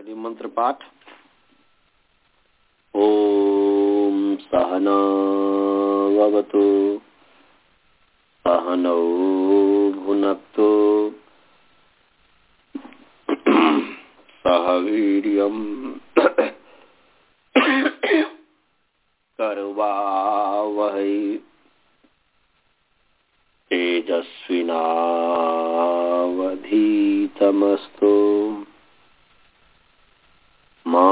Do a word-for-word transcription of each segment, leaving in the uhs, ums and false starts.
चलिए मंत्र पाठ। ओम सहना भवतु सहनौ भुनक्तु सह वीर्यं करवावहै तेजस्विनावधीतमस्तु मा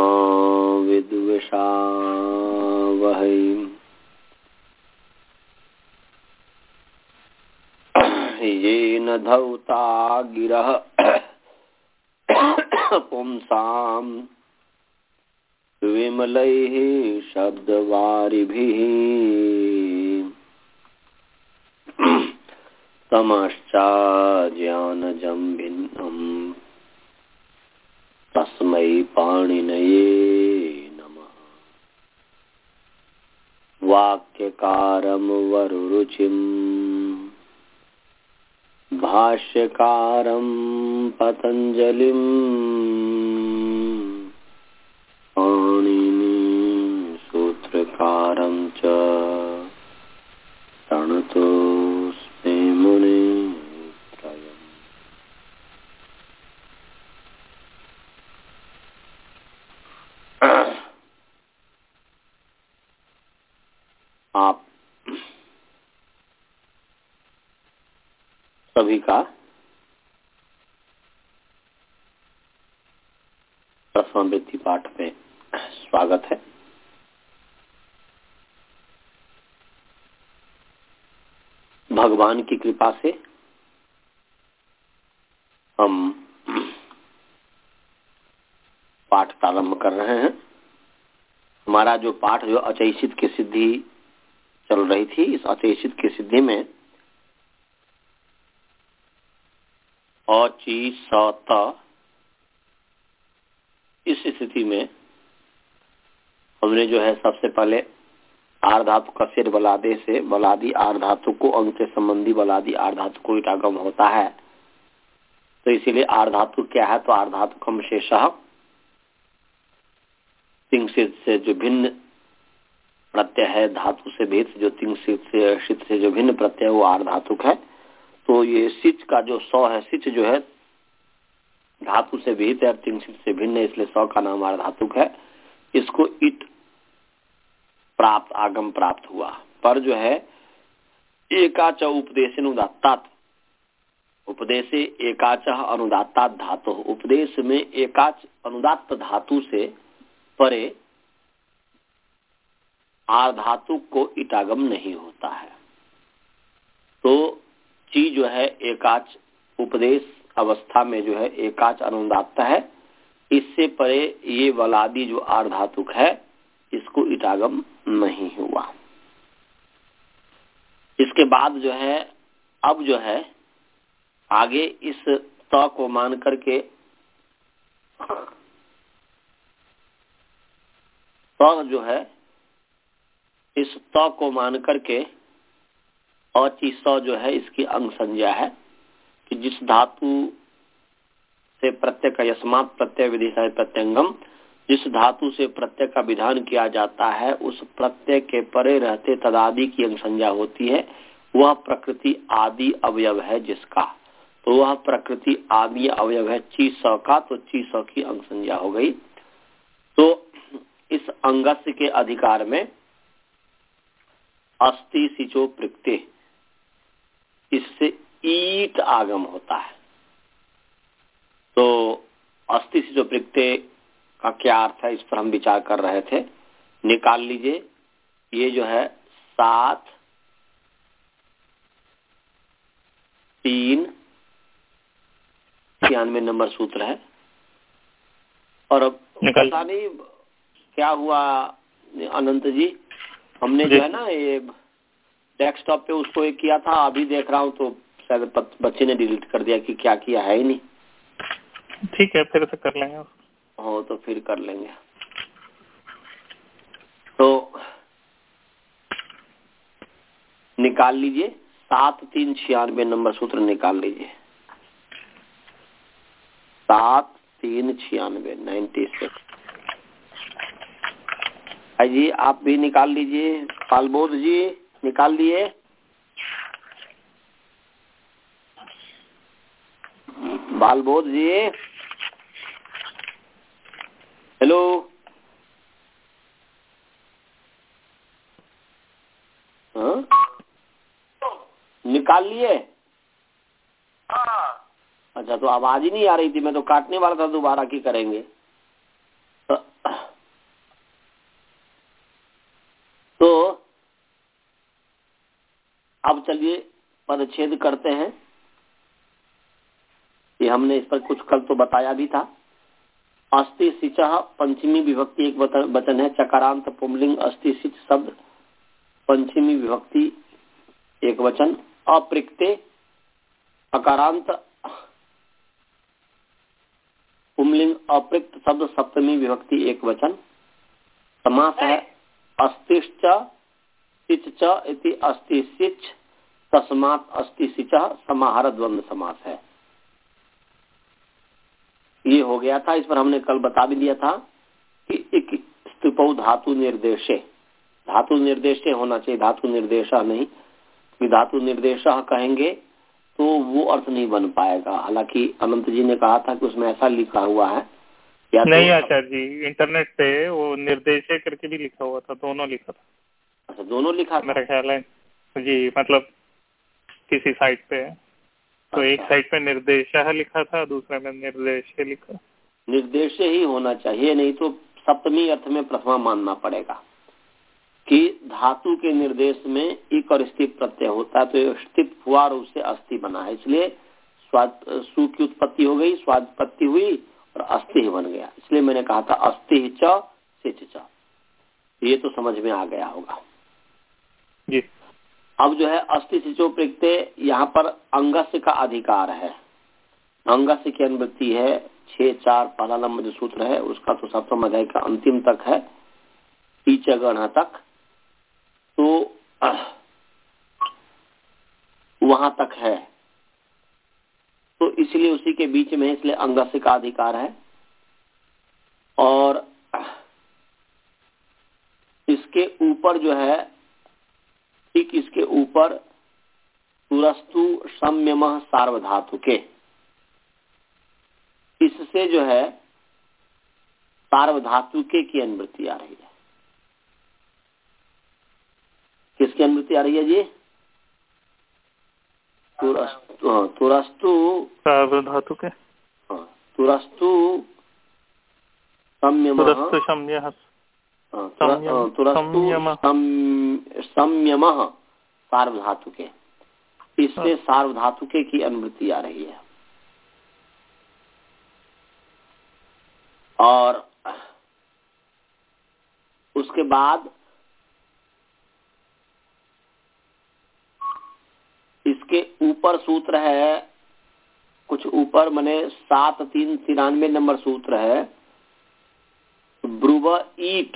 विद्विषावहै। येन धौता गिरः पुंसां विमलैः शब्दवारिभिः तमश्चाज्ञानजं भिन्नम् तस्मै पाणिनये नमः। वाक्यकारं वरुरुचिं भाष्यकारं पतञ्जलिं पाणिनि सूत्रकारं च प्रणतोऽस्मि मुनित्रयम्। आप सभी का प्रश्नावृत्ति पाठ में स्वागत है। भगवान की कृपा से हम पाठ प्रारंभ कर रहे हैं। हमारा जो पाठ जो अचैषित की सिद्धि चल रही थी, इस अचैषित की सिद्धि में अची सत इस स्थिति में हमने जो है सबसे पहले आर धातु का सिर बलादे से बलादी आर धातु को अंग से संबंधी बलादी आर धातु को इटागम होता है। तो इसीलिए आर धातु क्या है, तो आर धातु कम शेषः तिंग सिद्ध से जो भिन्न प्रत्यय है, धातु से भेद से जो तिंग सिद्ध से षित से जो भिन्न प्रत्यय वो आर धातुक है। तो ये सिच का जो सौ है, सिच जो है धातु से भेद है, तिंग सिद्ध से भिन्न है, इसलिए सौ का नाम आर धातुक है। इसको इट प्राप्त आगम प्राप्त हुआ, पर जो है एकाच उपदेश अनुदात्तात, उपदेश एकाच अनुदात्तात धातु, उपदेश में एकाच अनुदात्त धातु से परे आर धातु को इटागम नहीं होता है। तो ची जो है एकाच उपदेश अवस्था में जो है एकाच अनुदात्त है, इससे परे ये वलादी जो आर धातुक है इसको इटागम नहीं हुआ। इसके बाद जो है अब जो है आगे इस त को मान करके त जो है इस त को मान करके अची स जो है इसकी अंग संज्ञा है कि जिस धातु से प्रत्यय का यस्मात् प्रत्यय विधिशा प्रत्यंगम, जिस धातु से प्रत्यय का विधान किया जाता है उस प्रत्यय के परे रहते तदादि की अंग संज्ञा होती है। वह प्रकृति आदि अवयव है जिसका, तो वह प्रकृति आदि अवयव है ची स का, तो ची स की अंग संज्ञा हो गई। तो इस अंगस्य के अधिकार में अस्ति सिचो प्रकृति, इससे ईट आगम होता है। तो अस्ति सिचो प्रकृति का क्या अर्थ है, इस पर हम विचार कर रहे थे। निकाल लीजिए, ये जो है सात तीन छियानवे नंबर सूत्र है। और अब पता नहीं क्या हुआ अनंत जी, हमने जो है ना ये डेस्कटॉप पे उसको एक किया था, अभी देख रहा हूँ तो शायद बच्चे ने डिलीट कर दिया कि क्या किया है ही नहीं। ठीक है, फिर से कर लेंगे। हो तो फिर कर लेंगे। तो निकाल लीजिए, सात तीन छियानवे नंबर सूत्र निकाल लीजिए। सात तीन छियानवे नाइन्टी सिक्स। जी आप भी निकाल लीजिए, पालबोध जी निकाल लिए। बालबोध जी हेलो, हाँ निकाल लिए? हाँ। अच्छा, तो आवाज ही नहीं आ रही थी, मैं तो काटने वाला था, दोबारा की करेंगे। तो अब चलिए पदच्छेद करते हैं। ये हमने इस पर कुछ कल तो बताया भी था। अस्ति सिचः पंचमी विभक्ति एक वचन है। चकारांत पुंलिंग अस्ति सिच शब्द पंचमी विभक्ति एक वचन। अप्रिक्ते अकारांत पुंलिंग अप्रिक्त शब्द सप्तमी विभक्ति एक वचन। समास है अस्तिश्च सिच च इति अस्ति सिच तस्मात् अस्ति सिचः समाहार द्वंद्व समास है। ये हो गया था। इस पर हमने कल बता भी दिया था कि एक स्तुपौ धातु निर्देशे, धातु निर्देशे होना चाहिए, धातु निर्देशा नहीं। कि धातु निर्देशा कहेंगे तो वो अर्थ नहीं बन पाएगा। हालांकि अनंत जी ने कहा था कि उसमें ऐसा लिखा हुआ है या नहीं तो आचार्य जी, इंटरनेट पे वो निर्देशे करके भी लिखा हुआ था, दोनों लिखा था। अच्छा, दोनों लिखा था मेरा ख्याल है जी, मतलब किसी साइट पे। तो एक साइट पे निर्देशः लिखा था, दूसरे में निर्देशे लिखा। निर्देशे ही होना चाहिए, नहीं तो सप्तमी अर्थ में प्रथमा मानना पड़ेगा कि धातु के निर्देश में इक और स्थित प्रत्यय होता है। तो स्थित हुआ और उससे अस्थि बना है, इसलिए स्वाद सु की उत्पत्ति हो गई, स्वादपत्ति हुई और अस्थि ही बन गया। इसलिए मैंने कहा था अस्थि च सिच च। ये तो समझ में आ गया होगा जी। अब जो है अस्थि सिचो प्रत्यय, यहाँ पर अंगस्य का अधिकार है। अंगस्य की अनुवृत्ति है छह चार पहला नंबर जो सूत्र है उसका तो सप्तम अध्याय का अंतिम तक है, पीछे गण तक, तो वहां तक है। तो इसलिए उसी के बीच में, इसलिए अंगस्य का अधिकार है। और इसके ऊपर जो है, ठीक इसके ऊपर तुरस्तु संयमः सार्वधातुके, इससे जो है सार्वधातुके की अनुवृत्ति आ रही है। किसकी अनुवृत्ति आ रही है जी? तुरस्तु तुरस्तु सार्वधातुके, तुरस्तु संयमः संयमः सार्वधातुके, इससे सार्वधातुके की अनुवृत्ति आ रही है। और उसके बाद इसके ऊपर सूत्र है कुछ ऊपर, माने सात तीन तिरानवे नंबर सूत्र है, ब्रुव ईट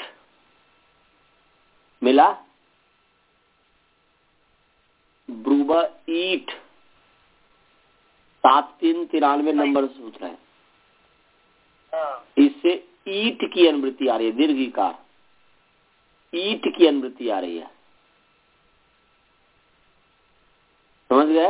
मिला, ब्रुव ईट सात तीन तिरानवे नंबर सूत्र है। इससे ईट की अनुवृत्ति आ रही है, दीर्घिकार ईट की अनुवृत्ति आ रही है। समझ गए?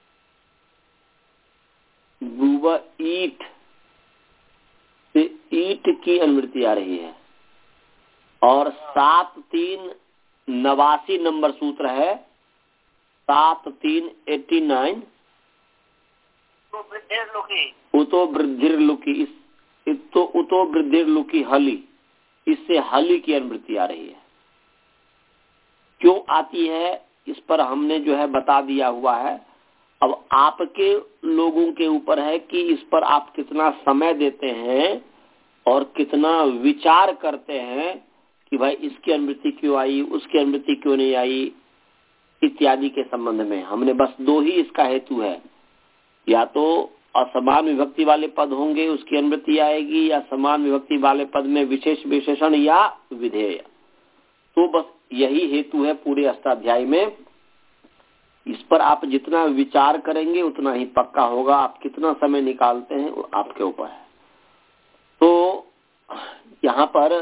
ब्रुव ईट से ईट की अनुवृत्ति आ रही है। और सात तीन नवासी नंबर सूत्र है, सात तीन एट्टी नाइन, उतो वृद्धिर लुकी, इस तो उतो वृद्धिर लुकी हली, इससे हली की अनुवृत्ति आ रही है। क्यों आती है इस पर हमने जो है बता दिया हुआ है। अब आपके लोगों के ऊपर है कि इस पर आप कितना समय देते हैं और कितना विचार करते हैं कि भाई इसकी अनुवृत्ति क्यों आई, उसकी अनुवृत्ति क्यों नहीं आई, इत्यादि के संबंध में। हमने बस दो ही इसका हेतु है, या तो असमान विभक्ति वाले पद होंगे उसकी अनुवृत्ति आएगी, या समान विभक्ति वाले पद में विशेष विशेषण या विधेय। तो बस यही हेतु है पूरे अष्टाध्याय में। इस पर आप जितना विचार करेंगे उतना ही पक्का होगा। आप कितना समय निकालते हैं वो आपके ऊपर है। यहाँ पर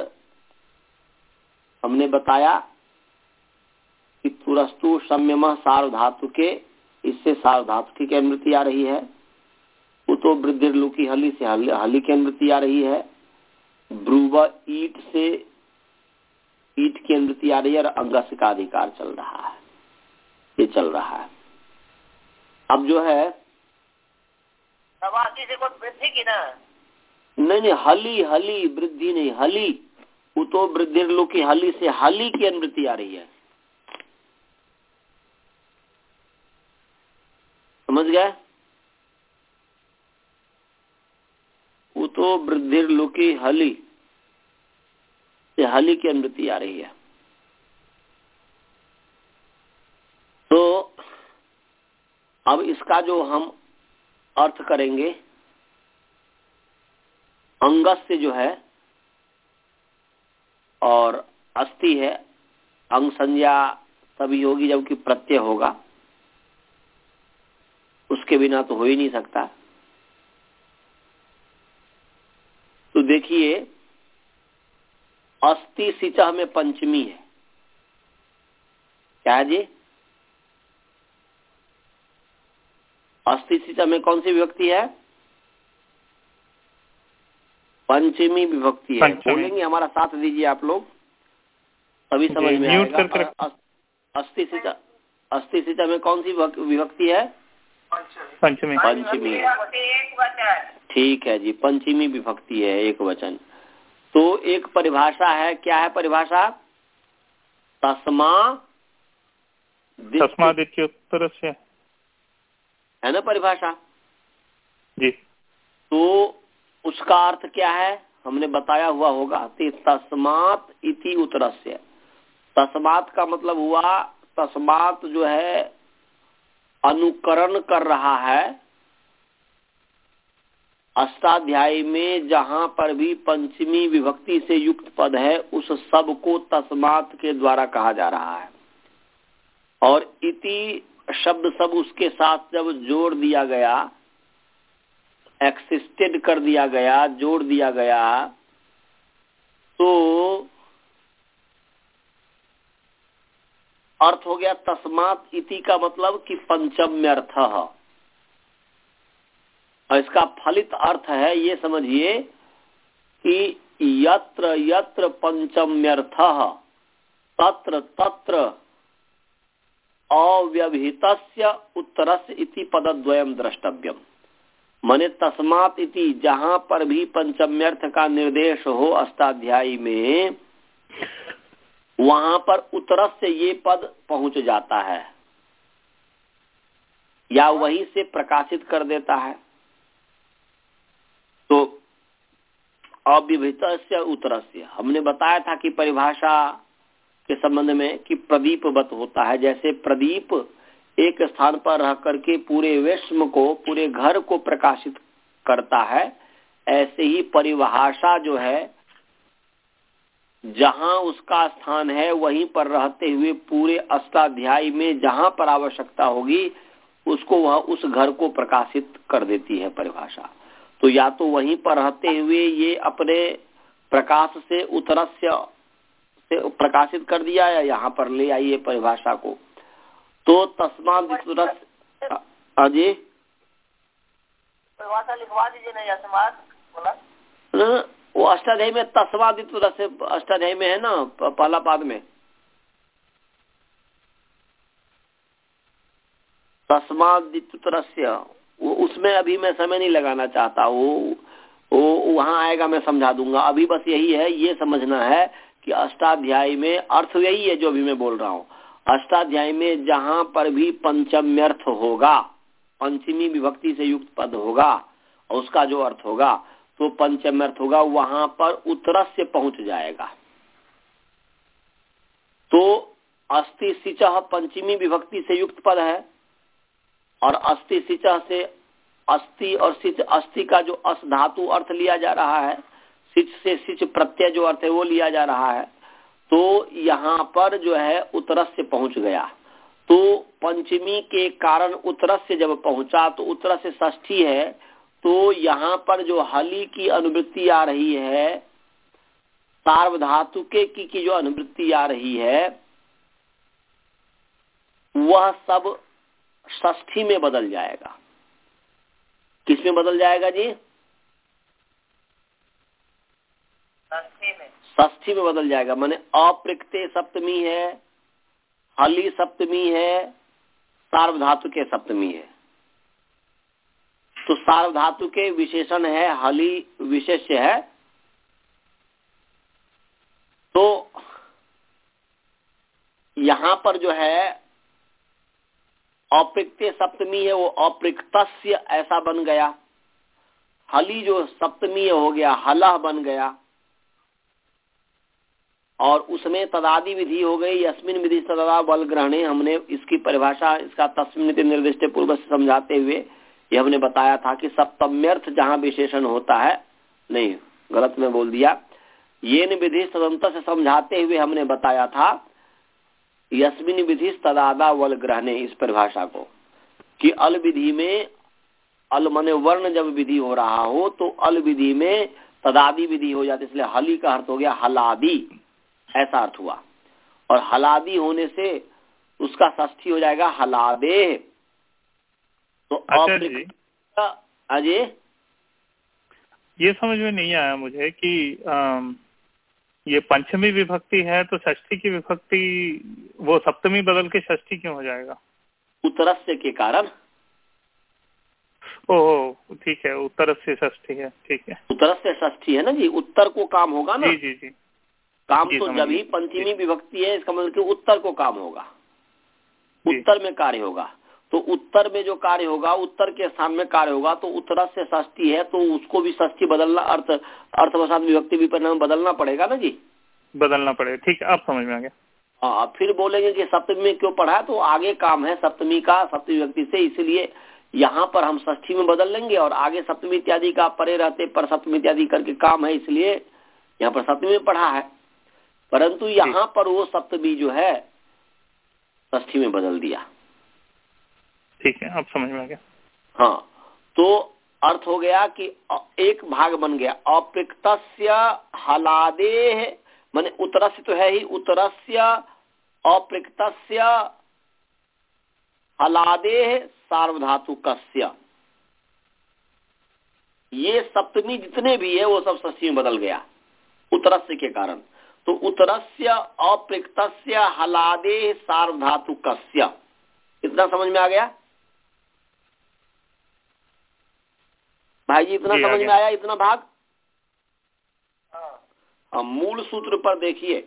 हमने बताया कि तुरस्तु सम्यम सार्वधातु के, इससे सार्वधातु की अनुवृत्ति आ रही है। उतो वृद्धिर्लुकी हली से हली, हली की अनुवृत्ति आ रही है। ब्रुव ईट से ईट की अनुवृत्ति आ रही है और अंगस का अधिकार चल रहा है, ये चल रहा है। अब जो है से कुछ वृद्धि की ना, नहीं नहीं हली हली वृद्धि नहीं, हली उतो वृद्धिर्लुकी हली से हली की अनुवृत्ति आ रही है, समझ गए? उतो वृद्धिर्लुकी हली से हली की अनुवृत्ति आ रही है। तो अब इसका जो हम अर्थ करेंगे, अंगस से जो है और अस्थि है, अंग संज्ञा तभी होगी जबकि प्रत्यय होगा, उसके बिना तो हो ही नहीं सकता। तो देखिए अस्थि सिचह में पंचमी है, क्या है जी? अस्थि सिचह में कौन सी विभक्ति है? पंचमी विभक्ति है। बोलेंगे, हमारा साथ दीजिए आप लोग, तभी समझ में आएगा। अस्थि सिचह, अस्थि सिचह में कौन सी विभक्ति है? पंचमी। पंचमी, ठीक है जी, पंचमी विभक्ति है, एक वचन। तो एक परिभाषा है, क्या है परिभाषा? तस्मा तस्मादित्युत्तर से, है ना परिभाषा जी। तो उसका अर्थ क्या है हमने बताया हुआ होगा। तस्मात इति उत्तरस्य, तस्मात का मतलब हुआ, तस्मात जो है अनुकरण कर रहा है। अष्टाध्यायी में जहां पर भी पंचमी विभक्ति से युक्त पद है उस सब को तस्मात के द्वारा कहा जा रहा है। और इति शब्द सब उसके साथ जब जोड़ दिया गया, एक्सिस्टेड कर दिया गया, जोड़ दिया गया, तो अर्थ हो गया तस्मात इति का मतलब कि पंचम्यर्थ। और इसका फलित अर्थ है, ये समझिए कि यत्र यत्र पंचम्यर्थ तत्र तत्र अव्यवहितस्य उत्तरस्य इति पदद्वयम् द्रष्टव्यम। माने तस्मात इति, जहां पर भी पंचम्यर्थ का निर्देश हो अष्टाध्यायी में, वहां पर उत्तरस्य ये पद पहुंच जाता है या वही से प्रकाशित कर देता है। तो अव्यवहितस्य उत्तरस्य हमने बताया था कि परिभाषा के संबंध में कि प्रदीपवत होता है। जैसे प्रदीप एक स्थान पर रह करके पूरे विश्व को, पूरे घर को प्रकाशित करता है, ऐसे ही परिभाषा जो है जहां उसका स्थान है वहीं पर रहते हुए पूरे अष्टाध्यायी में जहां पर आवश्यकता होगी उसको वह उस घर को प्रकाशित कर देती है परिभाषा। तो या तो वहीं पर रहते हुए ये अपने प्रकाश से उत्तरस्य से प्रकाशित कर दिया या यहाँ पर ले आइए परिभाषा को। तो तस्मात् अजय परिभाषा लिखवा दीजिए ना, तस्मात् बोला वो अष्टाध्यायी में तस्मात् से, अष्टाध्यायी में है ना पहला पाद में तस्माद्, वो उसमें अभी मैं समय नहीं लगाना चाहता, वो वो वहां आएगा मैं समझा दूंगा। अभी बस यही है, ये समझना है कि अष्टाध्यायी में अर्थ यही है जो अभी मैं बोल रहा हूँ। अष्टाध्यायी में जहां पर भी पंचम्यर्थ होगा, पंचमी विभक्ति से युक्त पद होगा और उसका जो अर्थ होगा तो पंचम्यर्थ होगा, वहां पर उत्तरस्य पहुंच जाएगा। तो अस्थि सिचः पंचमी विभक्ति से युक्त पद है और अस्थि सिचः से अस्थि और सिच, अस्थि का जो अस धातु अर्थ लिया जा रहा है, सिच से सिच प्रत्यय जो अर्थ है वो लिया जा रहा है। तो यहाँ पर जो है उत्तरस्य पहुंच गया। तो पंचमी के कारण उत्तरस्य जब पहुंचा तो उत्तरस्य षष्ठी है, तो यहाँ पर जो हली की अनुवृत्ति आ रही है सार्वधातुके की, की जो अनुवृत्ति आ रही है वह सब षष्ठी में बदल जाएगा। किस में बदल जाएगा जी? षष्ठी में। षष्ठी में बदल जाएगा। माने अप्रकृते सप्तमी है, हली सप्तमी है, सार्वधातुके सप्तमी है। तो सार्वधातुके विशेषण है, हली विशेष्य है। तो यहां पर जो है अप्रकृते सप्तमी है वो अप्रकृतस्य ऐसा बन गया। हली जो सप्तमी हो गया हलह बन गया। और उसमें तदादि विधि हो गई। यस्मिन विधि तदा बल ग्रहणे। हमने इसकी परिभाषा इसका तस्मिन निर्दिष्ट पूर्व से समझाते हुए ये हमने बताया था कि सप्तम्यर्थ जहां विशेषण होता है, नहीं गलत में बोल दिया, येन विधि तदंत से समझाते हुए हमने बताया था यस्मिन विधि तदादा वल ग्रहणे, इस परिभाषा को कि अल विधि में अल मने वर्ण जब विधि हो रहा हो तो अल विधि में तदादि विधि हो जाती, इसलिए हली का अर्थ हो गया हलादि, ऐसा अर्थ हुआ। और हलादि होने से उसका षष्ठी हो जाएगा हलादे। तो अजय ये समझ में नहीं आया मुझे कि आ, ये पंचमी विभक्ति है तो षष्ठी की विभक्ति वो सप्तमी बदल के षष्ठी क्यों हो जाएगा? उत्तरस्य के कारण। ओह ठीक है, उत्तरस्य षष्ठी है, ठीक है। उत्तरस्य षष्ठी है ना जी, उत्तर को काम होगा ना। जी जी जी काम तो जब ही पंचमी विभक्ति है, इसका मतलब कि उत्तर को काम होगा, उत्तर में कार्य होगा। तो उत्तर में जो कार्य होगा, उत्तर के स्थान में कार्य होगा, तो उत्तर से षष्ठी है तो उसको भी षष्ठी बदलना, अर्थ अर्थवसात विभक्ति भी परिणाम बदलना पड़ेगा ना जी, बदलना पड़ेगा। ठीक है, आप समझ में आ गया। हाँ, फिर बोलेंगे कि सप्तमी में क्यों पढ़ा, तो आगे काम है सप्तमी का सप्तमी विभक्ति से, इसलिए यहाँ पर हम षष्ठी में बदल लेंगे और आगे सप्तमी इत्यादि का परे रहते पर सप्तमी इत्यादि करके काम है, इसलिए यहाँ पर सप्तमी में पढ़ा है। परंतु यहाँ पर वो सप्तमी जो है षष्ठी में बदल दिया। ठीक है, अब समझ में आ गया। हाँ, तो अर्थ हो गया कि एक भाग बन गया अप्रकृतस्य हलादेह, माने उत्तरस्य तो है ही, उत्तरस्य अप्रकृतस्य हलादेह सार्वधातुकस्य, ये सप्तमी जितने भी है वो सब षष्ठी में बदल गया उत्तरस्य के कारण। तो उत्तरस्य अप्रकृतस्य हलादेह सार्वधातुकस्य, इतना समझ में आ गया भाई जी? इतना समझ में आया, इतना भाग? हाँ। मूल सूत्र पर देखिए,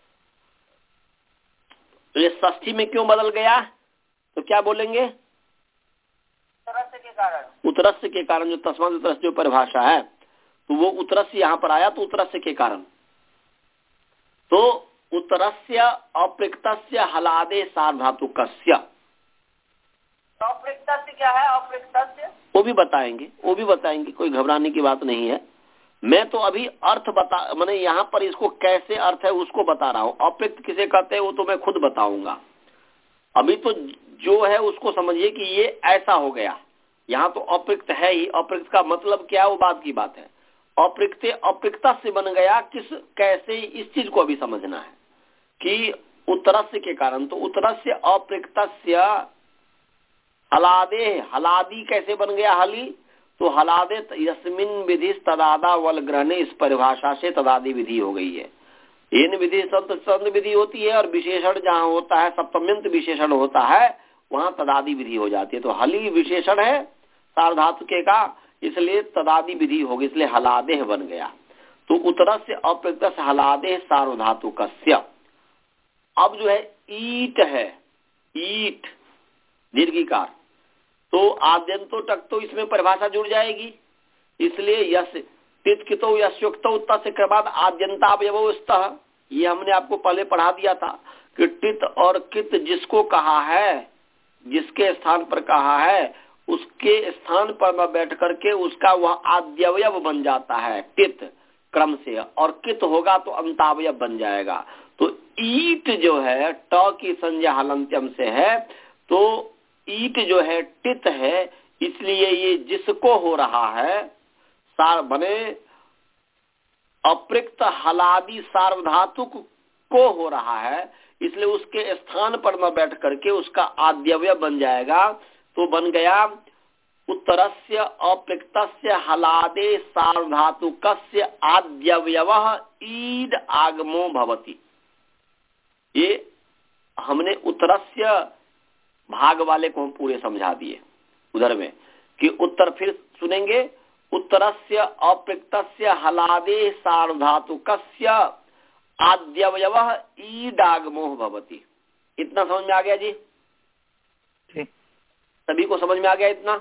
तो ये षष्ठी में क्यों बदल गया, तो क्या बोलेंगे? उत्तरस्य के कारण। उत्तरस्य के कारण, जो तस्मात् उत्तरस्य जो परिभाषा है, तो वो उत्तरस्य यहाँ पर आया तो उत्तरस्य के कारण। तो उत्तरस्य अप्रकृतस्य हलादे सार्वधातुकस्य, अप्रकृतस्य क्या है? अप्रकृतस्य वो भी बताएंगे, वो भी बताएंगे, कोई घबराने की बात नहीं है। मैं तो अभी अर्थ बता, मैंने यहाँ पर इसको कैसे अर्थ है उसको बता रहा हूँ। अप्रकृत किसे कहते हैं वो तो मैं खुद बताऊंगा। अभी तो जो है उसको समझिए कि ये ऐसा हो गया। यहाँ तो अप्रकृत है ही, अप्रकृत का मतलब क्या है वो बात की बात है। अप्रकृत अप्रकृता से बन गया, किस कैसे, इस चीज को अभी समझना है कि उत्तरस्य के कारण। तो उत्तरस्य अप्रकृतस्य हलादे, हलादी कैसे बन गया हली, तो हलादे यस्मिन विधि तदादा वल ग्रहणे, इस परिभाषा से तदादि विधि हो गई है। इन विधि संत संत विधि होती है और विशेषण जहाँ होता है, सप्तम्यंत विशेषण होता है, वहाँ तदादि विधि हो जाती है। तो हली विशेषण है सार्वधातुके का, इसलिए तदादि विधि होगी, इसलिए हलादेह बन गया। तो उत्तर से अप्रकृत से हलादेह सार्वधातुकस्य। अब जो है ईट है, ईट दीर्घिकार, तो आद्यंतो टक तो इसमें परिभाषा जुड़ जाएगी, इसलिए यश तित कितो यशोक्तो तस्य के बाद आद्यंतावयवो स्तः, ये हमने आपको पहले पढ़ा दिया था कि टित और कित जिसको कहा है, जिसके स्थान पर कहा है, उसके स्थान पर में बैठ करके उसका वह आद्यवयव बन जाता है टित क्रम से, और कित होगा तो अंतावयव बन जाएगा। तो ईट जो है ट की संज्ञा हलंत्यम से है, तो ईट जो है टित है, इसलिए ये जिसको हो रहा है सार बने अप्रयुक्त हलादि सार्वधातुक को हो रहा है, इसलिए उसके स्थान पर न बैठ करके उसका आद्यव्य बन जाएगा। तो बन गया उत्तरस्य अप्रयुक्तस्य हलादे सार्वधातुकस्य आद्यव्यवः ईड आगमो भवति। ये हमने उत्तरस्य भाग वाले को हम पूरे समझा दिए उधर में कि उत्तर फिर सुनेंगे। उत्तरस्य अप्रयुक्तस्य हलादे सार्वधातुकस्य आद्यवयवः ईडागमो भवति। इतना समझ में आ गया जी? सभी को समझ में आ गया इतना?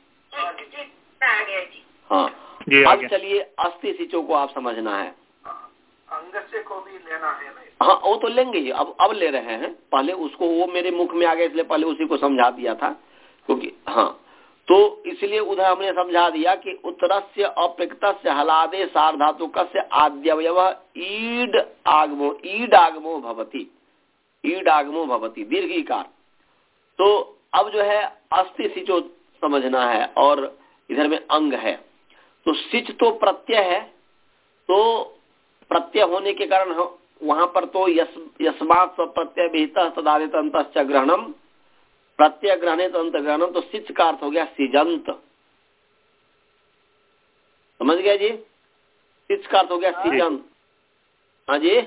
आ गया जी। हाँ, अब चलिए अस्थि सिचों को आप समझना है। अंगस्य को भी लेना है नहीं? हाँ, वो तो लेंगे ही, अब अब ले रहे हैं। पहले उसको वो मेरे मुख में आ गया इसलिए पहले उसी को समझा दिया था, क्योंकि हाँ, तो इसलिए उधर हमने समझा दिया कि उत्तरस्य अप्रयुक्तस्य हलादे सार्वधातुकस्य आद्यवयवः ईड आगमो ईड आगमो भवति ईड आगमो भवति दीर्घिकार। तो अब जो है अस्थि सिचो समझना है और इधर में अंग है। तो सिच तो प्रत्यय है, तो प्रत्यय होने के कारण वहां पर तो यस यस्मात् प्रत्यय विहितः तदादित अंतश्च ग्रहणम प्रत्यय ग्रहणे अंत ग्रहणम। तो सिच का अर्थ हो गया सिजंत। समझ गया जी? सिच का अर्थ हो गया सिजंत। हाँ जी,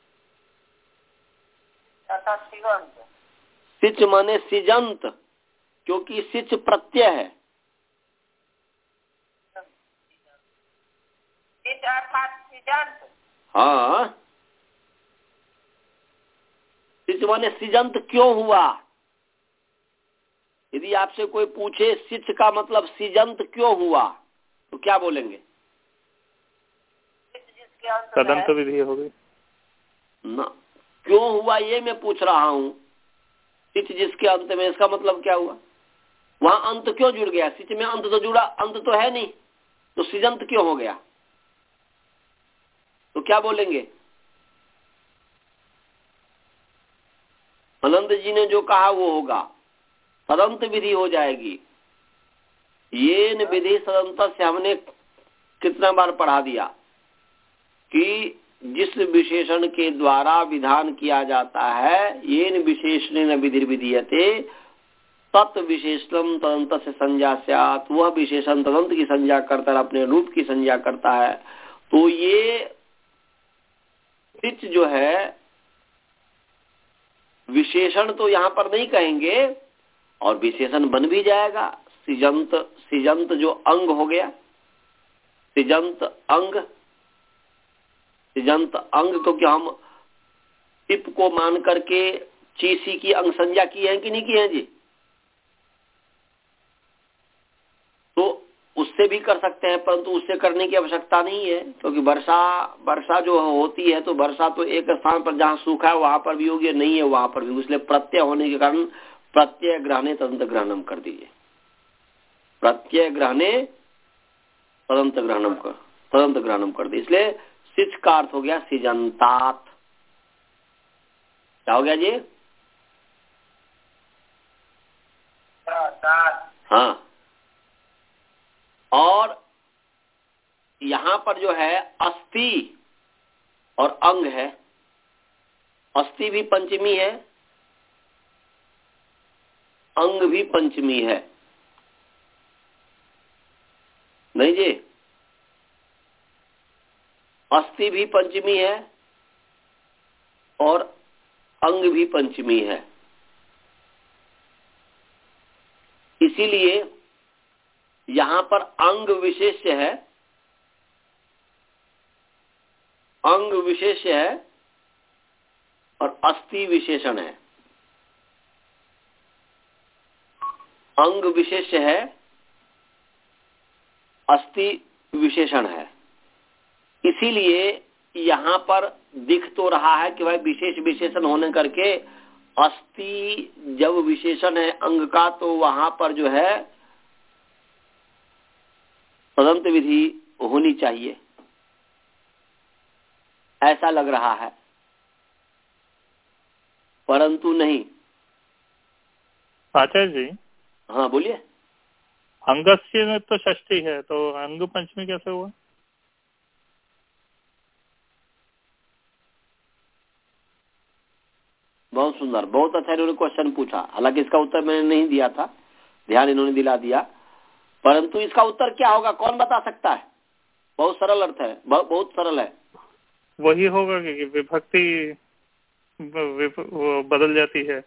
सिच माने सिजंत, क्योंकि सिच प्रत्यय है। हाँ, सिच माने सिजंत क्यों हुआ? यदि आपसे कोई पूछे सिच का मतलब सिजंत क्यों हुआ, तो क्या बोलेंगे? तदंत विधि हो गई ना, क्यों हुआ ये मैं पूछ रहा हूँ। सिच जिसके अंत में, इसका मतलब क्या हुआ? वहां अंत क्यों जुड़ गया? सिच में अंत तो जुड़ा, अंत तो है नहीं, तो सिजंत क्यों हो गया? तो क्या बोलेंगे? अनंत जी ने जो कहा वो होगा, सदंत विधि हो जाएगी। ये विधि सदंत से हमने कितना बार पढ़ा दिया कि जिस विशेषण के द्वारा विधान किया जाता है, येन विशेषणेन विधिर्विधीयते तत् विशेषणम तदंत से संज्ञा स्यात्। वह विशेषण तदंत की संज्ञा करता है, अपने रूप की संज्ञा करता है। तो ये सिच जो है विशेषण तो यहाँ पर नहीं कहेंगे, और विशेषण बन भी जाएगा। सिजंत, सिजंत जो अंग हो गया, सिजंत अंग, सिजंत अंग। तो क्या हम टिप को मान करके चीसी की अंग संज्ञा की है कि नहीं की है जी? तो उससे भी कर सकते हैं, परंतु उससे करने की आवश्यकता नहीं है, क्योंकि वर्षा वर्षा जो होती है तो वर्षा तो एक स्थान पर जहाँ सूखा है वहां पर भी होगी, नहीं है वहां पर भी, इसलिए प्रत्यय होने के कारण प्रत्यय ग्रहणे तदंत ग्रहणम कर दीजिए। प्रत्यय ग्रहणे तदंत ग्रहणम कर तदंत ग्रहणम कर दीजिए। इसलिए सिच का अर्थ हो गया सिजंतात। क्या हो गया जी? हाँ, और यहां पर जो है अस्थि और अंग है। अस्थि भी पंचमी है, अंग भी पंचमी है, नहीं जी? अस्थि भी पंचमी है और अंग भी पंचमी है। इसीलिए यहां पर अंग विशेष है, अंग विशेष है और अस्थि विशेषण है। अंग विशेष है, अस्थि विशेषण है। इसीलिए यहां पर दिख तो रहा है कि भाई विशेष विशेषण होने करके अस्थि जब विशेषण है अंग का, तो वहां पर जो है तदंत विधि होनी चाहिए, ऐसा लग रहा है, परंतु नहीं। आचार्य जी, हाँ बोलिए। अंगस्य में तो षष्ठी है, तो अंग पंचमी कैसे हुआ? बहुत सुंदर, बहुत अच्छा इन्होंने क्वेश्चन पूछा। हालांकि इसका उत्तर मैंने नहीं दिया था, ध्यान इन्होंने दिला दिया, परंतु इसका उत्तर क्या होगा कौन बता सकता है? बहुत सरल अर्थ है, बहुत, बहुत सरल है। वही होगा कि विभक्ति वो बदल जाती है।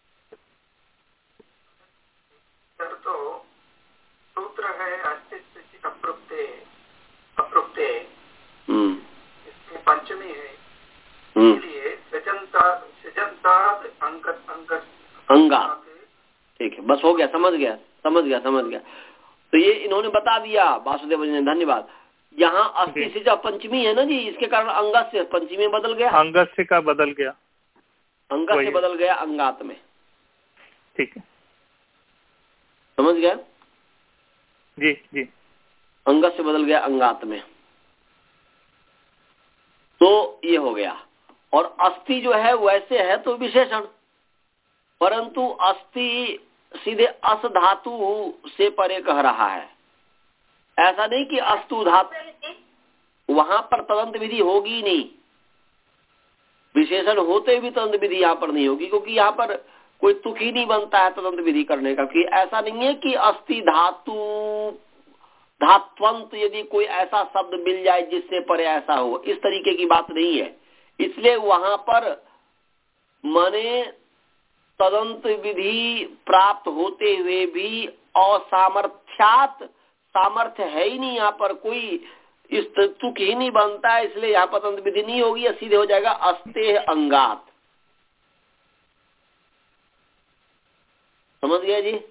तो सूत्र है अस्तित्व अप्रोक्ते अप्रोक्ते, इसमें पंचमी है, इसलिए सजनता सजनता अंक अंक अंगा, ठीक है, बस हो गया, समझ गया समझ गया समझ गया। तो ये इन्होंने बता दिया वासुदेव जी ने, धन्यवाद। यहाँ अस्थि से जब पंचमी है ना जी, इसके कारण अंगस से पंचमी बदल गया, अंगस का बदल गया, अंगस से बदल गया अंगात में। ठीक है, समझ गया जी जी। अंगस से बदल गया अंगात में, तो ये हो गया। और अस्थि जो है वैसे है तो विशेषण, परंतु अस्थि सीधे अस धातु से परे कह रहा है। ऐसा नहीं कि अस्तु धातु, वहां पर तदंत विधि होगी नहीं, विशेषण होते भी तदंत विधि यहाँ पर नहीं होगी, क्योंकि यहाँ पर कोई तुक ही नहीं बनता है तदंत विधि करने का। कि ऐसा नहीं है कि अस्थि धातु धात्वंत यदि कोई ऐसा शब्द मिल जाए जिससे परे ऐसा हो, इस तरीके की बात नहीं है। इसलिए वहां पर माने तदंत विधि प्राप्त होते हुए भी असामर्थ्यात, सामर्थ्य है ही नहीं, यहाँ पर कोई इस तुक ही नहीं बनता है, इसलिए यहाँ पर तदंत विधि नहीं होगी, सीधे हो जाएगा अस्ते अंगात। समझ गया जी?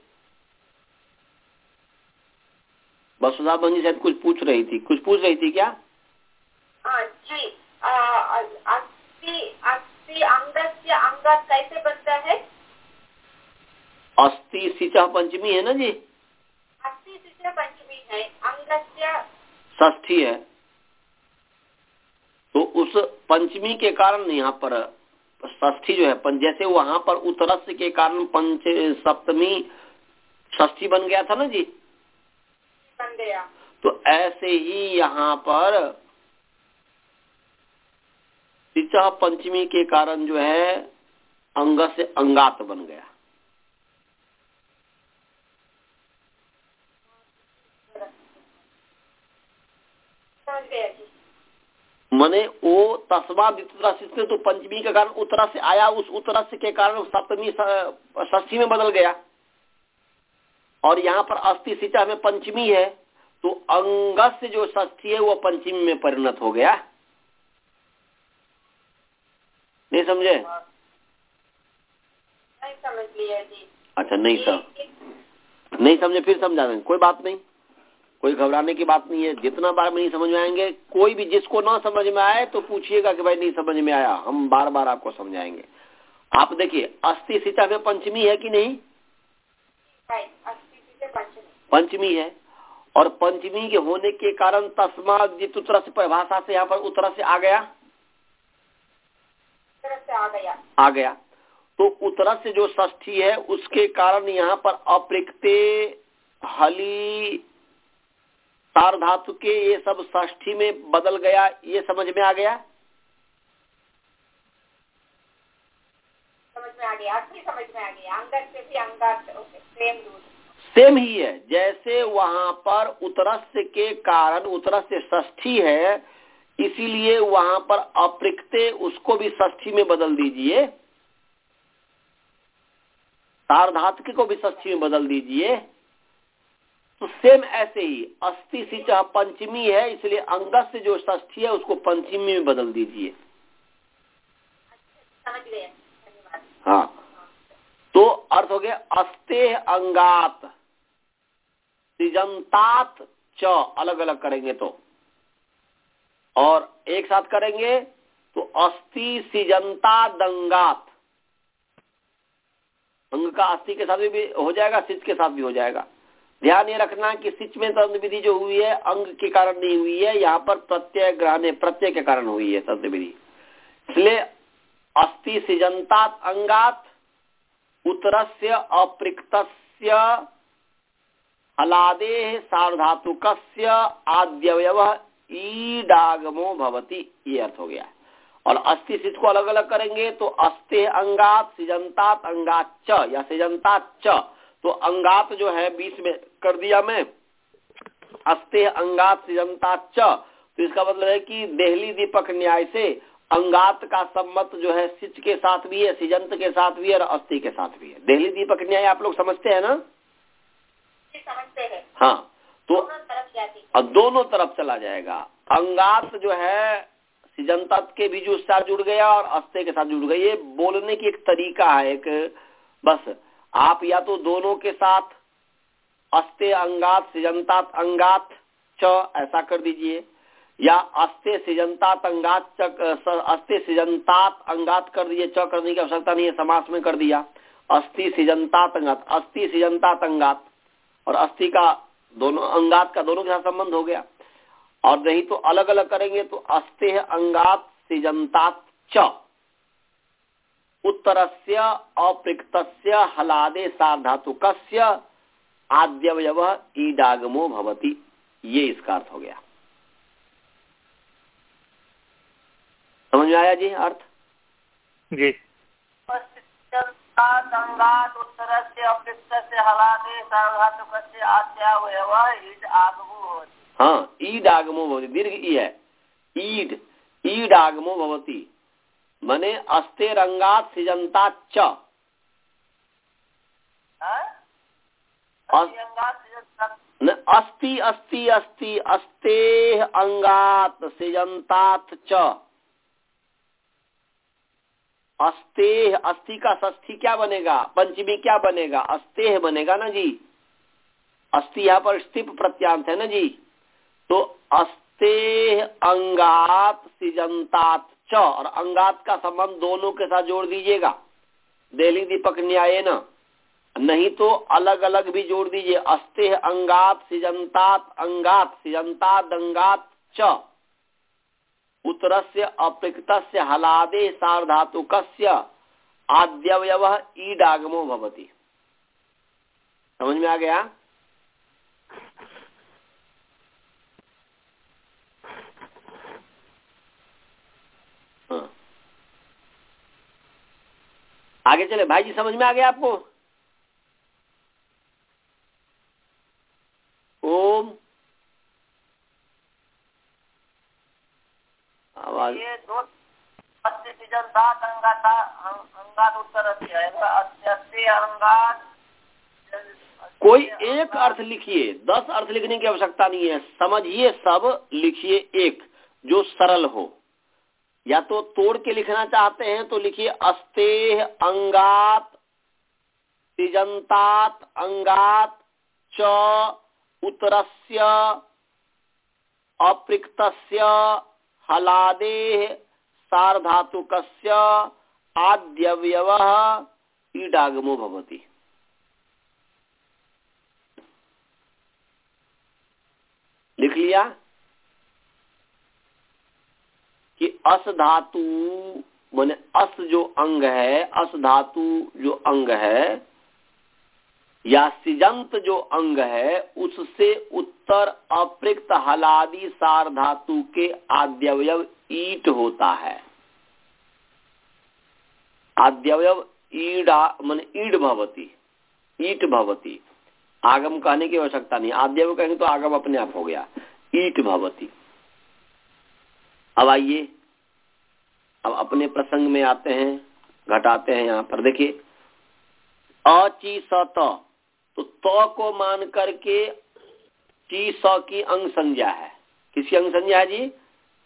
वसुधा बहन जी शायद कुछ पूछ रही थी, कुछ पूछ रही थी क्या? हाँ जी, अस्थि अस्थि अंगस्य अंगात कैसे बनता है? अस्थि सिचा पंचमी है ना जी, अस्थि सिचा पंचमी है, अंगस्य षष्ठी है, तो उस पंचमी के कारण यहाँ पर षष्ठी जो है, जैसे वहां पर उत्तरस्य के कारण पंच सप्तमी षष्ठी बन गया था ना जी, बन गया, तो ऐसे ही यहाँ पर सिचा पंचमी के कारण जो है अंग से अंगात बन गया। समझ गया जी। मने वो तस्मा से तो पंचमी के कारण उत्तरा से आया, उस उत्तरा से के कारण सप्तमी षष्ठी में बदल गया, और यहाँ पर अस्थि सिचा में पंचमी है, तो अंगस से जो षष्ठी है वो पंचमी में परिणत हो गया। नहीं समझे? नहीं समझ लिया जी। अच्छा, नहीं सर नहीं समझे, फिर समझा देंगे, कोई बात नहीं, कोई घबराने की बात नहीं है। जितना बार में नहीं समझ में आएंगे, कोई भी जिसको ना समझ में आए तो पूछिएगा कि भाई नहीं समझ में आया, हम बार बार आपको समझाएंगे। आप देखिए अस्थि सिचा में पंचमी है कि नहीं? पंचमी है, और पंचमी के होने के कारण तस्मात् जित उत्तरा से परिभाषा से यहाँ पर उत्तरा से आ गया, से आ गया आ गया तो उत्तरा से जो षष्ठी है उसके कारण यहाँ पर अप्रिक्ते हली सार धातु के ये सब षष्ठी में बदल गया, ये समझ में आ गया? समझ में आ गया, समझ में आ गया। अंगत से भी अंगात सेम रूल, सेम ही है। जैसे वहां पर उत्तरस्य के कारण उत्तरस्य षष्ठी है, इसीलिए वहां पर अप्रिक्ते उसको भी षष्ठी में बदल दीजिए, सार धातु को भी षष्ठी में बदल दीजिए। तो सेम ऐसे ही अस्थि सिचा पंचमी है, इसलिए अंगस से जो षष्ठी है उसको पंचमी में बदल दीजिए। समझ गए? हाँ, तो अर्थ हो गया अस्ते अंगात सिजंतात च, अलग अलग करेंगे तो, और एक साथ करेंगे तो अस्थि सिजंता दंगात, अंग का अस्थि के साथ भी हो जाएगा, सिच के साथ भी हो जाएगा। ध्यान ये रखना कि सिच में तंत्र विधि जो हुई है अंग के कारण नहीं हुई है, यहाँ पर प्रत्यय ग्रहण प्रत्यय के कारण हुई है तंत्र विधि। इसलिए अस्थि सिजंतात अंगात उत्तरस्य अप्रिक्तस्य हलादे सार्वधातुकस्य आद्यवयव ईडागमो भवति, ये अर्थ हो गया। और अस्थि सिज को अलग अलग करेंगे तो अस्ते अंगात सिजंतात अंगात च या सिजंतात च, तो अंगात जो है बीच में कर दिया मैं, अस्ते अंगात सिजंतात च, तो इसका मतलब है कि देहली दीपक न्याय से अंगात का सम्मत जो है सिच के साथ भी है, सिजंत के साथ भी है और अस्थि के साथ भी है। देहली दीपक न्याय आप लोग समझते हैं ना? समझते हैं। हाँ, तो दोनों तरफ जाती और दोनों तरफ चला जाएगा। अंगात जो है सिजंतात के भी जो साथ जुड़ गया और अस्ते के साथ जुड़ गया। ये बोलने की एक तरीका है, एक बस आप या तो दोनों के साथ अस्ते अंगात सिजंतात अंगात च ऐसा कर दीजिए, या अस्ते सिजंतात अंगात च अस्ते सिजंतात अंगात कर दीजिए, च करने की आवश्यकता नहीं है, समास में कर दिया अस्थि सिजंतात अंगात, अस्थि सिजंतात अंगात, और अस्थि का दोनों अंगात का दोनों के साथ संबंध हो गया। और नहीं तो अलग अलग करेंगे तो अस्ते अंगात सिजंतात च उत्तरस्य अप्रिक्तस्य हलादे सार्धातुकस्य आद्यवयव ईडागमो भवति, ये इसका अर्थ हो गया। समझ में आया जी अर्थ? जी। संगात उत्तरस्य अप्रिक्तस्य हलादे सार्धातुकस्य आद्यवयव ईडागमो भवति। हाँ, ईडागमो भवति, दीर्घ ई है, ईड ईडागमो भवति माने अस्ते रंगात सिजंतात च, न अस्ति अस्ति अस्ति अस्ते अंगात सिजंतात च, अस्ते अस्थि का षष्ठी क्या बनेगा, पंचमी क्या बनेगा, अस्तेह बनेगा ना जी। अस्थि यहाँ पर स्थिप प्रत्यांत है ना जी, तो अस्तेह अंगात सिजंतात च, और अंगात का संबंध दोनों के साथ जोड़ दीजिएगा देहली दीपक न्याय न, नहीं तो अलग अलग भी जोड़ दीजिए। अस्तेह अंगात सिजंतात अंगात सिजंतात अंगात च उत्तरस्य अप्रिक्तस्य हलादे सार्धातुकस्य आद्यवयव ईडागमो भवति। समझ में आ गया? हाँ, आगे चले भाई जी, समझ में आ गया आपको? ओम आवाज ये दो अस्ति सिजंतात अंगात अंगात उत्तरस्य अस्ति अंगात, कोई एक अर्थ लिखिए, दस अर्थ लिखने की आवश्यकता नहीं है, समझिए सब लिखिए एक जो सरल हो। या तो तोड़ के लिखना चाहते हैं तो लिखिए अस्तेह अंगात सिजंतात अंगात च उत्तरस्य अप्रिक्तस्य हलादेह सार्धातुकस्य आद्यवयवः ईडागमो भवति। लिख लिया कि अस धातु माने अस जो अंग है, अस धातु जो अंग है या सिजंत जो अंग है, उससे उत्तर अप्रिक्त हलादी सार धातु के आद्यवयव ईट होता है। आद्यवयव ईडा माने ईड भवती, ईट भवती। आगम कहने की आवश्यकता नहीं, आद्यवयव कहेंगे तो आगम अपने आप हो गया, ईट भवती। अब आइए, अब अपने प्रसंग में आते हैं, घटाते हैं। यहाँ पर देखिए अची स त, तो त को मान करके ची स की अंग संज्ञा है। किसकी अंग संज्ञा है जी?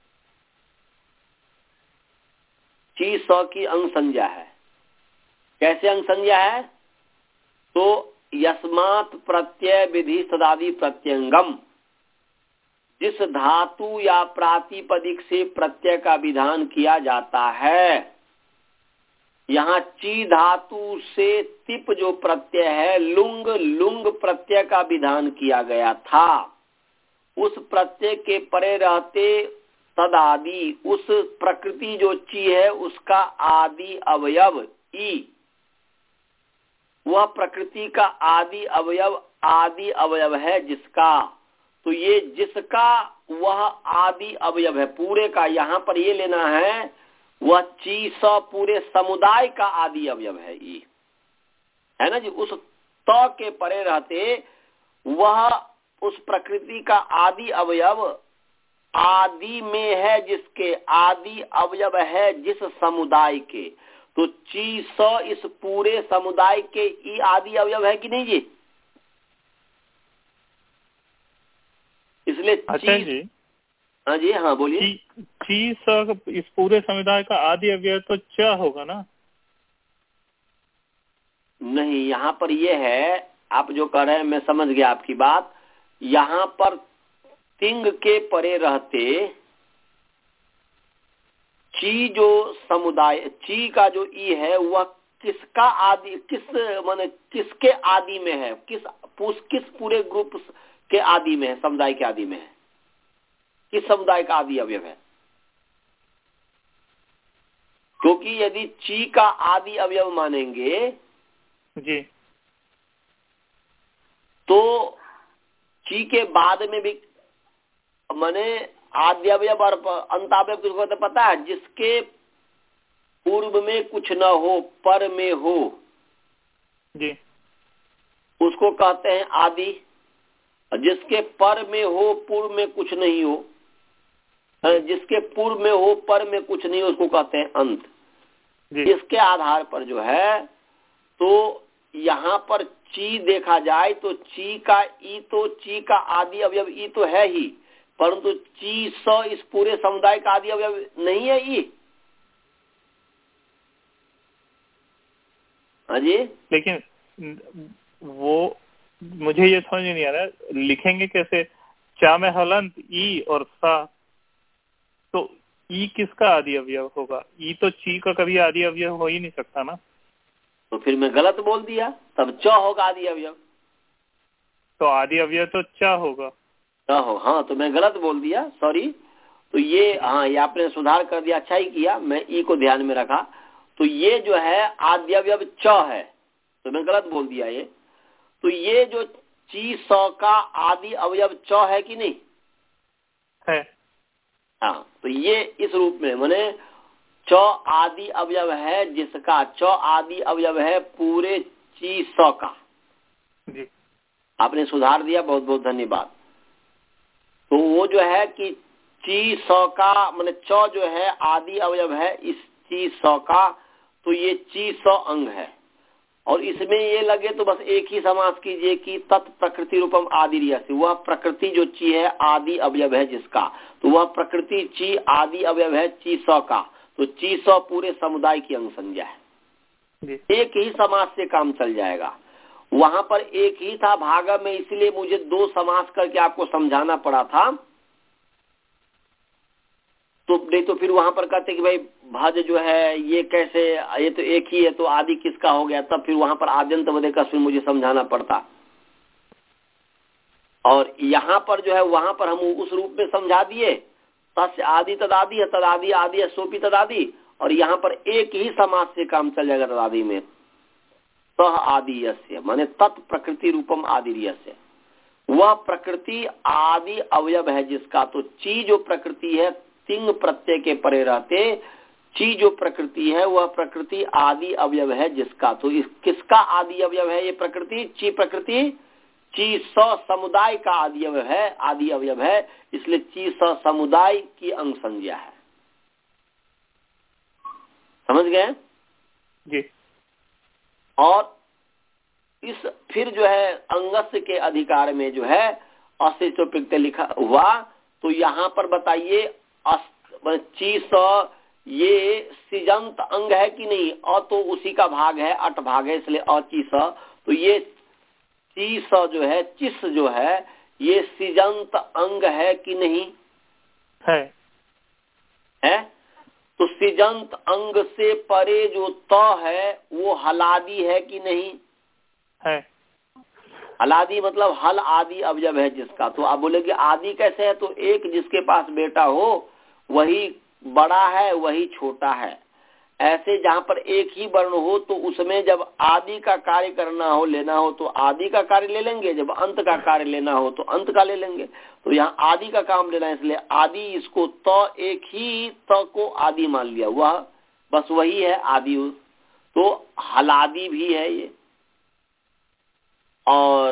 ची स की अंग संज्ञा है। कैसे अंग संज्ञा है? तो यस्मात् प्रत्यय विधि सदादि प्रत्यंगम, जिस धातु या प्रातिपदिक से प्रत्यय का विधान किया जाता है। यहाँ ची धातु से तिप जो प्रत्यय है, लुंग लुंग प्रत्यय का विधान किया गया था। उस प्रत्यय के परे रहते तदादि, उस प्रकृति जो ची है उसका आदि अवयव ई, वह प्रकृति का आदि अवयव आदि अवयव है जिसका। तो ये जिसका वह आदि अवयव है पूरे का। यहाँ पर ये लेना है वह ची स पूरे समुदाय का आदि अवयव है। ई है ना जी, उस त के परे रहते वह उस प्रकृति का आदि अवयव आदि में है, जिसके आदि अवयव है जिस समुदाय के। तो ची स इस पूरे समुदाय के ई आदि अवयव है कि नहीं जी? इसलिए अच्छा जी, हाँ जी, हाँ बोलिए। ची, ची स इस पूरे समुदाय का आदि अवयव तो च होगा ना? नहीं, यहाँ पर ये है, आप जो कह रहे हैं मैं समझ गया आपकी बात। यहाँ पर तिंग के परे रहते ची जो समुदाय, ची का जो ई है वह किसका आदि, किस माने किसके आदि में है, किस किस पूरे ग्रुप के आदि में है, समुदाय के आदि में है, किस समुदाय का आदि अवयव है? क्योंकि यदि ची का आदि अवयव मानेंगे जी, तो ची के बाद में भी माने आदि अवयव और अंतावयव किसको कहते पता है? जिसके पूर्व में कुछ न हो, पर में हो, जी, उसको कहते हैं आदि। जिसके पर में हो, पूर्व में कुछ नहीं हो, जिसके पूर्व में हो, पर में कुछ नहीं हो, उसको कहते हैं अंत। इसके आधार पर जो है, तो यहाँ पर ची देखा जाए तो ची का ई तो ची का आदि अवयव ई तो है ही, परंतु ची स इस पूरे समुदाय का आदि अवयव नहीं है ई। हाँ जी, लेकिन वो मुझे ये समझ नहीं आ रहा, लिखेंगे कैसे? चा में हलंत ई और सा, तो ई किसका आदि अवयव होगा? ई तो ची का कभी आदि अवयव हो ही नहीं सकता ना। तो फिर मैं गलत बोल दिया, तब च होगा आदि अवयव। तो आदि अवयव तो च होगा। च हो, हाँ, तो मैं गलत बोल दिया, सॉरी। तो ये, हाँ, ये आपने सुधार कर दिया, अच्छा ही किया, मैं ई को ध्यान में रखा। तो ये जो है आदि अवयव च है, तो मैं गलत बोल दिया ये। तो ये जो ची स का आदि अवयव च है कि नहीं है? हाँ, तो ये इस रूप में माने च आदि अवयव है, जिसका च आदि अवयव है पूरे ची स का। जी, आपने सुधार दिया, बहुत बहुत धन्यवाद। तो वो जो है कि ची स का माने च जो है आदि अवयव है इस ची स का, तो ये ची स अंग है। और इसमें ये लगे तो बस एक ही समास कीजिए कि तत् प्रकृति रूपम आदि रियस्य, वह प्रकृति जो ची है आदि अवयव है जिसका, तो वह प्रकृति ची आदि अवयव है ची स का। तो ची स पूरे समुदाय की अंग संज्ञा है। एक ही समास से काम चल जाएगा। वहां पर एक ही था भागा में, इसलिए मुझे दो समास करके आपको समझाना पड़ा था। तो नहीं तो फिर वहां पर कहते कि भाई भज जो है ये कैसे, ये तो एक ही है, तो आदि किसका हो गया? तब फिर वहां पर आद्यंत वदे का फिर मुझे समझाना पड़ता। और यहाँ पर जो है वहां पर हम उस रूप में समझा दिए, तस्य आदि तदादि है, तदादि आदि है, सोपी तदादि। और यहाँ पर एक ही समास से काम चल जाएगा तदादि में, सह आदि यस्य माने तत् प्रकृति रूपम आदि यस्य, वह प्रकृति आदि अवयव है जिसका। तो ची जो प्रकृति है तिंग प्रत्यय के परे रहते ची जो प्रकृति है वह प्रकृति आदि अवयव है जिसका। तो इस किसका आदि अवयव है ये प्रकृति? ची प्रकृति ची स समुदाय का आदि अवयव है, आदि अवयव है, इसलिए ची स समुदाय की अंग संज्ञा है। समझ गए जी। और इस फिर जो है अंगस्य के अधिकार में जो है अस्तित्व प्रत्यय लिखा हुआ, तो यहाँ पर बताइए ची स ये सिजंत अंग है कि नहीं? अ तो उसी का भाग है, अट भाग है, इसलिए अची स। तो ये ची स जो है, चिस जो है, ये सिजंत अंग है कि नहीं है? है। तो सिजंत अंग से परे जो त है वो हलादी है कि नहीं है? हलादी मतलब हल आदि अवयव है जिसका। तो आप बोलेंगे आदि कैसे है? तो एक जिसके पास बेटा हो वही बड़ा है, वही छोटा है। ऐसे जहाँ पर एक ही वर्ण हो तो उसमें जब आदि का कार्य करना हो, लेना हो तो आदि का कार्य ले लेंगे, जब अंत का कार्य लेना हो तो अंत का ले लेंगे। तो यहाँ आदि का काम लेना है, इसलिए आदि, इसको त एक ही त को आदि मान लिया, वह बस वही है आदि। तो हलादि भी है ये, और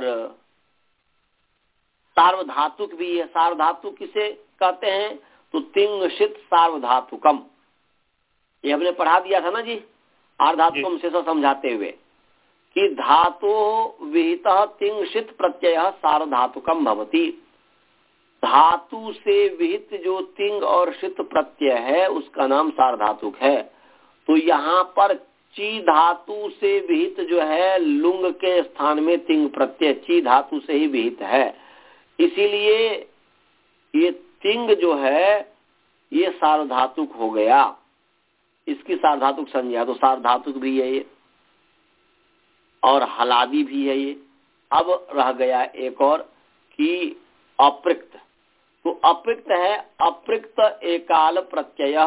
सार्वधातुक भी है। सार्वधातुक किसे कहते हैं? तो तिंगशित सार्वधातुकम, ये हमने पढ़ा दिया था ना जी, आर्धातुकम से समझाते हुए कि धातु विहित तिंगशित प्रत्यय सार्वधातुकम भवति। धातु से विहित जो तिंग और शित प्रत्यय है उसका नाम सार्वधातुक है। तो यहाँ पर ची धातु से विहित जो है लुंग के स्थान में तिंग प्रत्यय ची धातु से ही विहित है, इसीलिए ये तिंग जो है ये सार्वधातुक हो गया, इसकी सार्वधातुक संज्ञा। तो सार्वधातुक भी है ये और हलादि भी है ये। अब रह गया एक और कि अप्रिक्त। तो अप्रिक्त है अप्रिक्त एकाल प्रत्यय,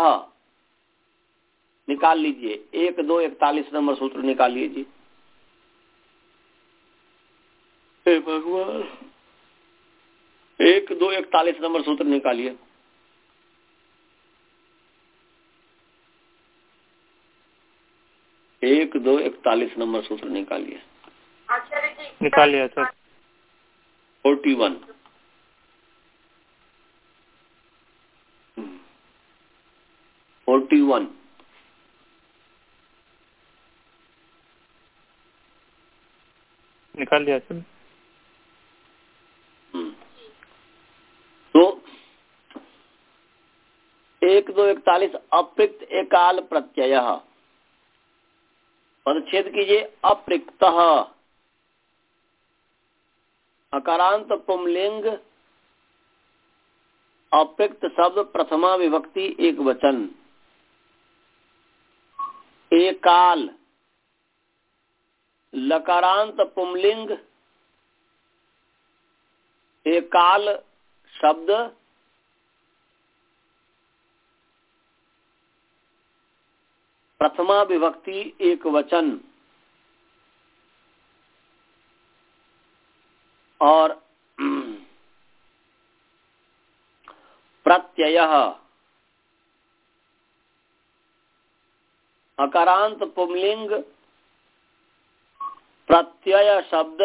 निकाल लीजिए। एक दो इकतालीस नंबर सूत्र निकालिए जी। हे भगवान, एक दो इकतालीस नंबर सूत्र निकालिए। एक दो इकतालीस नंबर सूत्र निकालिए। निकाल लिया sir. Forty one forty one निकाल लिया सर। तो एक दो इकतालीस अप्रिक्त एकाल प्रत्यय, पदच्छेद कीजिए। अप्रिक्त अकारांत पुंलिंग अप्रिक्त शब्द प्रथमा विभक्ति एक वचन। एकाल लकारांत पुंलिंग एकाल शब्द प्रथमा विभक्ति एक वचन। और प्रत्यय अकारांत पुंलिंग प्रत्यय शब्द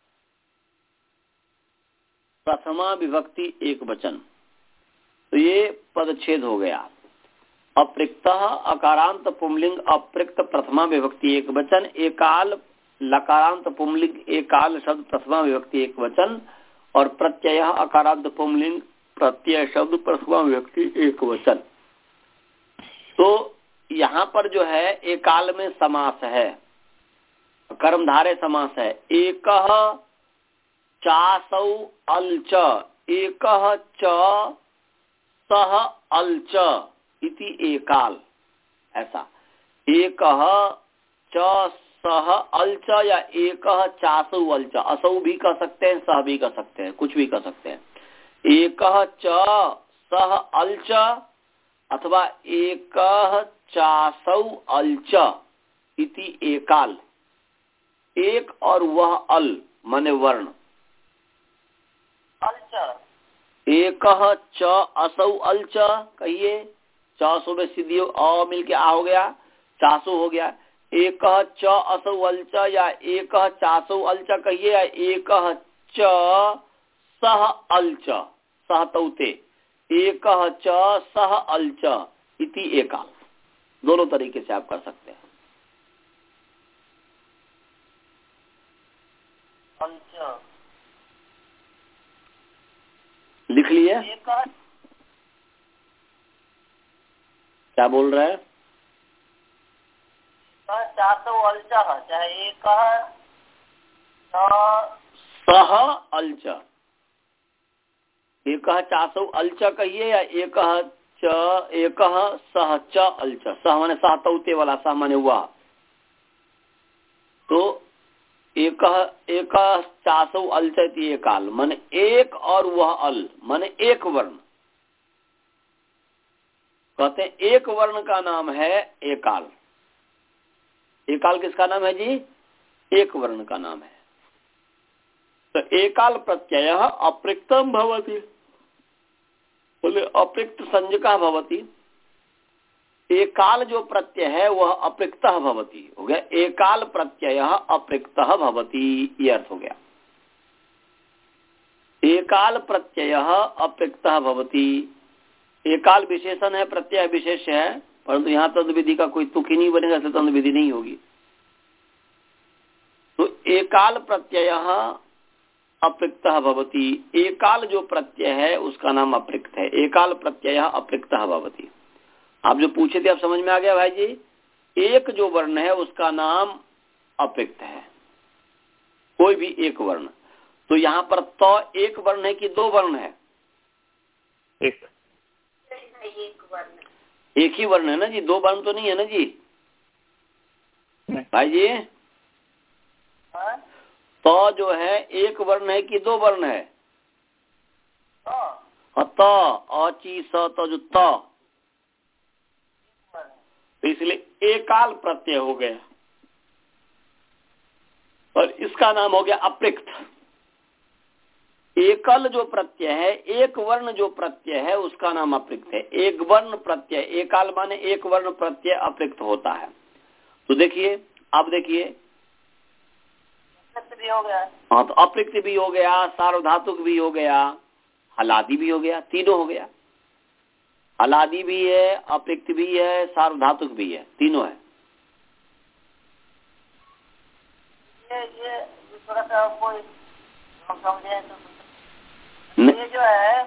प्रथमा विभक्ति एक वचन। तो ये पदच्छेद हो गया। अप्रिक्त अकारांत पुंलिंग अप्रिक्त प्रथमा विभक्ति एक वचन। एकाल लकारांत पुंलिंग एकाल शब्द प्रथमा विभक्ति एक वचन। और प्रत्यय अकारांत पुंलिंग प्रत्यय शब्द प्रथमा विभक्ति एक वचन। तो यहाँ पर जो है एकाल में समास है, कर्मधारय समास है। एक चासौ अलच एकः च सह अलच इति एकाल। ऐसा एकः च सह अलच या एकः चासौ अलच, असौ भी कह सकते हैं, सह भी कह सकते हैं, कुछ भी कह सकते हैं। एकः च सह अलच अथवा एकः चासौ अलच इति एकाल। एक और वह अल माने वर्ण। एकः च असौ अलच कहिए, चासो में सीधी अ मिलके आ हो गया, चासो हो गया। एकः च असौ अलच या एकः चासौ अलच कहिए, या एकः च सह अलच सह तौते एकः च सह अलच इति एकाल। दोनों तरीके से आप कर सकते हैं। लिख लिए? क्या बोल रहे हैं? चासौ अलच चाहे एक सह अलच, एक चासौ अलच कहिए या एक च एक सह च अलच। सह माने सह तौते वाला, सह माने हुआ। तो एक एक चासौ अलच इति एकाल माने एक और वह अल माने एक वर्ण। कहते हैं एक वर्ण का नाम है एकाल। एकाल किसका नाम है जी? एक वर्ण का नाम है। तो एकाल प्रत्यय अप्रिक्तम भवति, बोले अप्रिक्त संज्ञका भवति। एकाल जो प्रत्यय है वह अप्रिक्तः भवति, हो गया एकाल प्रत्यय अप्रिक्तः भवति, ये अर्थ हो गया। एकाल प्रत्यय अप्रिक्तः भवति, एकाल विशेषण है, प्रत्यय विशेष है, परंतु यहाँ तद विधि का कोई तुक ही नहीं बनेगा, इसलिए तद विधि नहीं होगी। तो एकाल प्रत्यय अप्रिक्तः भवति, एकाल जो प्रत्यय है उसका नाम अप्रिक्त है। एकाल प्रत्यय अप्रिक्तः भवति। आप जो पूछे थे आप समझ में आ गया भाई जी? एक जो वर्ण है उसका नाम अप्रिक्त है, कोई भी एक वर्ण। तो यहाँ पर तो एक वर्ण है कि दो वर्ण है? एक एक वर्ण, एक ही वर्ण है ना जी, दो वर्ण तो नहीं है ना जी भाई जी? हाँ? तो जो है एक वर्ण है कि दो वर्ण है? तो तो अची स तो जो तो, तो इसलिए एकाल प्रत्यय हो गया और इसका नाम हो गया अप्रिक्त। एकल जो प्रत्यय है, एक वर्ण जो प्रत्यय है उसका नाम अप्रिक्त है। एक वर्ण प्रत्यय, एकाल माने एक वर्ण प्रत्यय अप्रिक्त होता है। तो देखिए, अब देखिए, भी हो गया। हाँ, तो अप्रिक्त भी हो गया, सार्वधातुक भी हो गया, हलादि भी हो गया, तीनों हो गया। हलादि भी है, अप्रिक्त भी है, सार्वधातुक भी है, तीनों है। ये ये थोड़ा सा कोई समझे तो ये जो है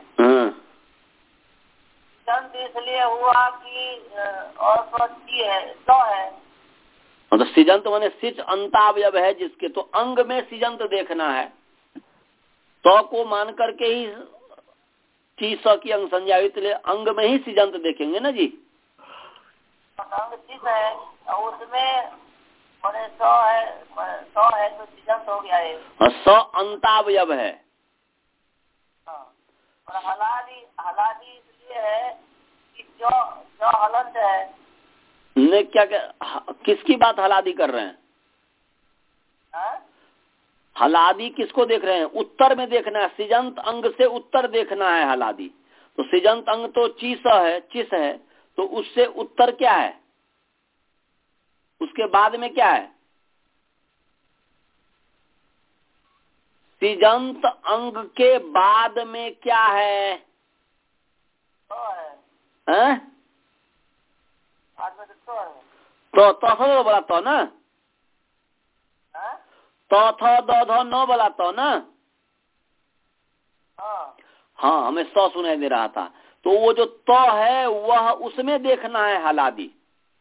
जंत इसलिए हुआ कि और स्वच्छ है तो है, तो सिजंत माने सिच अंतावयव है जिसके, तो अंग में सिजंत देखना है। तो को मान करके ही चीज की अंग संज्ञा, इसलिए अंग में ही सिजंत देखेंगे ना जी। अंग चीज है और उसमें मैंने सौ है, सौ है तो सिजंत हो गया है। सौ अंतावयव है। हाँ। और हलादी हलादी इसलिए है कि जो जो हलंत है ने क्या, क्या किसकी बात हलादी कर रहे हैं? हा? हलादी किसको देख रहे हैं? उत्तर में देखना है, सिजंत अंग से उत्तर देखना है हलादी। तो सिजंत अंग तो चीस है, चिस है, तो उससे उत्तर क्या है? उसके बाद में क्या है? सिजंत अंग के बाद में क्या है? तो है, हैं? बाद में तो है। तो तो तो बोला तो ना, हाँ? तो थो दो धो नो बोला तो ना। हाँ। हाँ, हमें सौ सुनाई दे रहा था। तो वो जो तो है वह उसमें देखना है हलादी।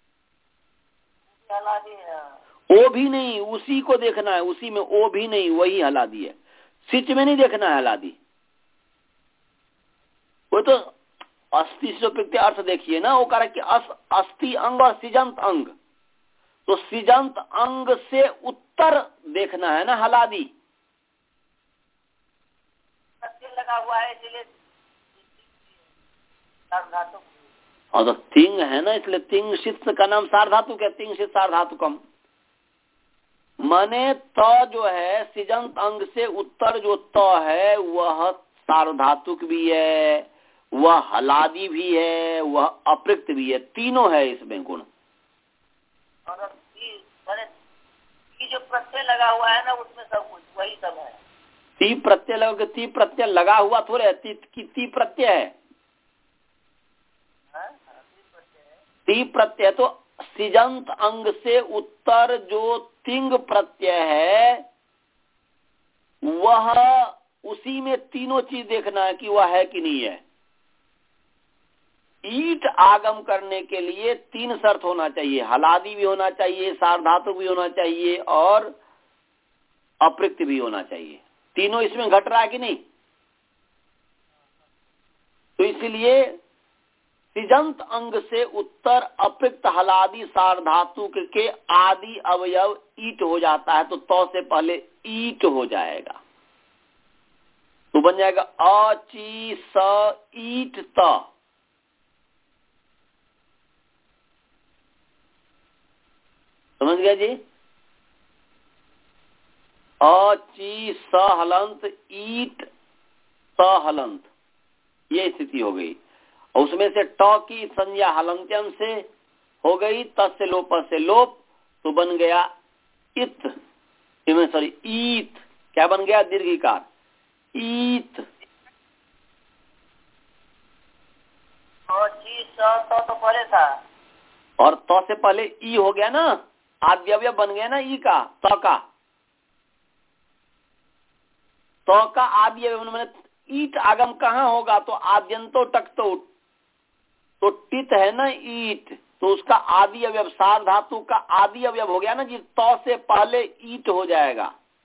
हलादी है। ओ भी नहीं, उसी को देखना है, उसी में ओ भी नहीं, वही हलादी है। सिच में नहीं देखना है हलादी। वो तो अस्थि से प्रत्यय अर्थ देखिए ना, वो कह रहा है कि अस, अस्थि अंग और सिजंत अंग, तो सिजंत अंग से उत्तर देखना है ना हलादी। लगा हुआ है इसलिए सार्वधातुक। और तो तिंग है ना, इसलिए तिंग शित का नाम सार्वधातुक है। तिंग शित सार्वधातुकम माने तो जो है सिजंत अंग से उत्तर जो तो है वह सार्वधातुक भी है, वह हलादी भी है, वह अप्रिक्त भी है, तीनों है इसमें गुण। और ती जो प्रत्यय लगा हुआ है ना उसमें सब कुछ वही सब है। ती प्रत्यय लगा, ती प्रत्यय लगा हुआ थोड़े है, ती, ती, ती प्रत्यय है। हाँ? ती प्रत्यय तो सिजंत अंग से उत्तर जो तिंग प्रत्यय है वह, उसी में तीनों चीज देखना है कि वह है कि नहीं है। ईट आगम करने के लिए तीन शर्त होना चाहिए, हलादी भी होना चाहिए, सार्वधातुक भी होना चाहिए और अप्रिक्त भी होना चाहिए। तीनों इसमें घट रहा है कि नहीं? तो इसलिए सिजंत अंग से उत्तर अप्रिक्त हलादी सार्वधातुक के आदि अवयव ईट हो जाता है, तो तो से पहले ईट हो जाएगा, तो बन जाएगा अची स ईट त। समझ गया जी। अ ची स हलंत ईट स हलंत, ये स्थिति हो गई। और उसमें से ट की संज्ञा हलंत्यम से हो गई, त से लोप से लोप, तो बन गया इत, सॉरी ईत। क्या बन गया? दीर्घिकार ईत। और ची स तो, तो पहले था, और तो से पहले ई हो गया ना, आद्यव्य बन गया ना ई का, तो का तो का आद्य मैंने ईट आगम कहाँ होगा? तो आद्यंतो टकतो, तो टित है ना ईट, तो उसका आदि अवयव सार धातु का आदि अवयव हो गया ना जी, तो से पहले ईट हो जाएगा।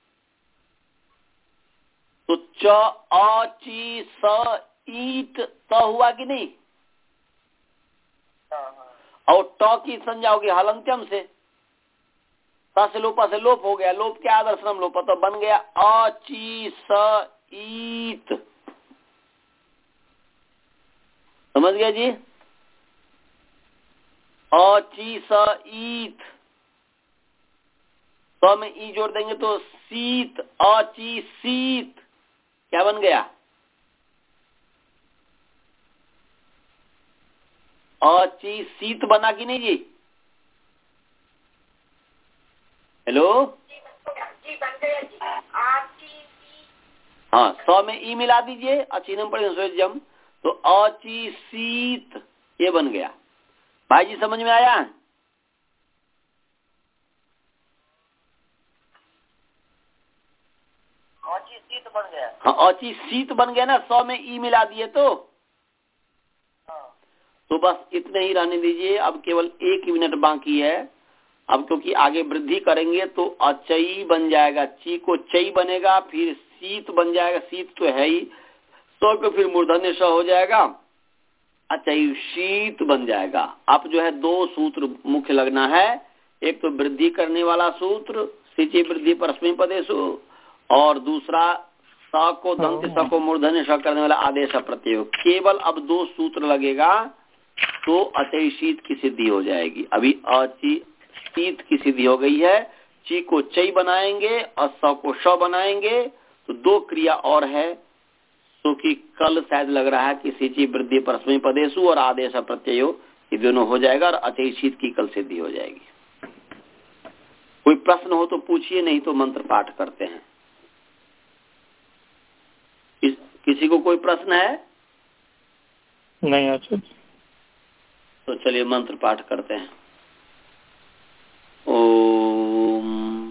तो च अ ची स ईट त हुआ कि नहीं? और ट की संज्ञा होगी हलंत्यम से, स से लोपा से लोप हो गया, लोप के आदर्शनम लोप, तो बन गया अ ची स ईत। समझ गया जी? अ ची स ईत, तो में ई जोड़ देंगे तो शीत, अ ची शीत। क्या बन गया? अ ची शीत बना कि नहीं जी? हेलो जी बन गया जी। आची सी, हाँ, सौ में ई मिला दीजिए, अचीनम पड़े जम, तो अची शीत ये बन गया। भाई जी समझ में आया? औची शीत बन गया। हाँ, अची शीत बन गया ना, सौ में ई मिला दिए तो हाँ। तो बस इतने ही रहने दीजिए। अब केवल एक मिनट बाकी है। अब क्योंकि आगे वृद्धि करेंगे तो अचई बन जाएगा, ची को चई बनेगा, फिर शीत बन जाएगा, शीत तो है ही, सौ को फिर मूर्धन्य स हो जाएगा, अचई शीत बन जाएगा। अब जो है दो सूत्र मुख्य लगना है, एक तो वृद्धि करने वाला सूत्र सिंची वृद्धि परस्मै पदेशु, और दूसरा स को दंत स को मूर्धन्य स करने वाला आदेश प्रत्यय। केवल अब दो सूत्र लगेगा तो अचई शीत की सिद्धि हो जाएगी। अभी अची शीत की सिद्धि हो गई है, ची को चई बनाएंगे और स को श बनाएंगे, तो दो क्रिया और है। तो कि कल शायद लग रहा है कि सिंची वृद्धि परस्मै पदेशु और आदेश प्रत्ययो ये दोनों हो जाएगा और अचई शीत की कल सिद्धि हो जाएगी। कोई प्रश्न हो तो पूछिए, नहीं तो मंत्र पाठ करते हैं। किस, किसी को कोई प्रश्न है? नहीं अच्छा, तो चलिए मंत्र पाठ करते हैं। ओम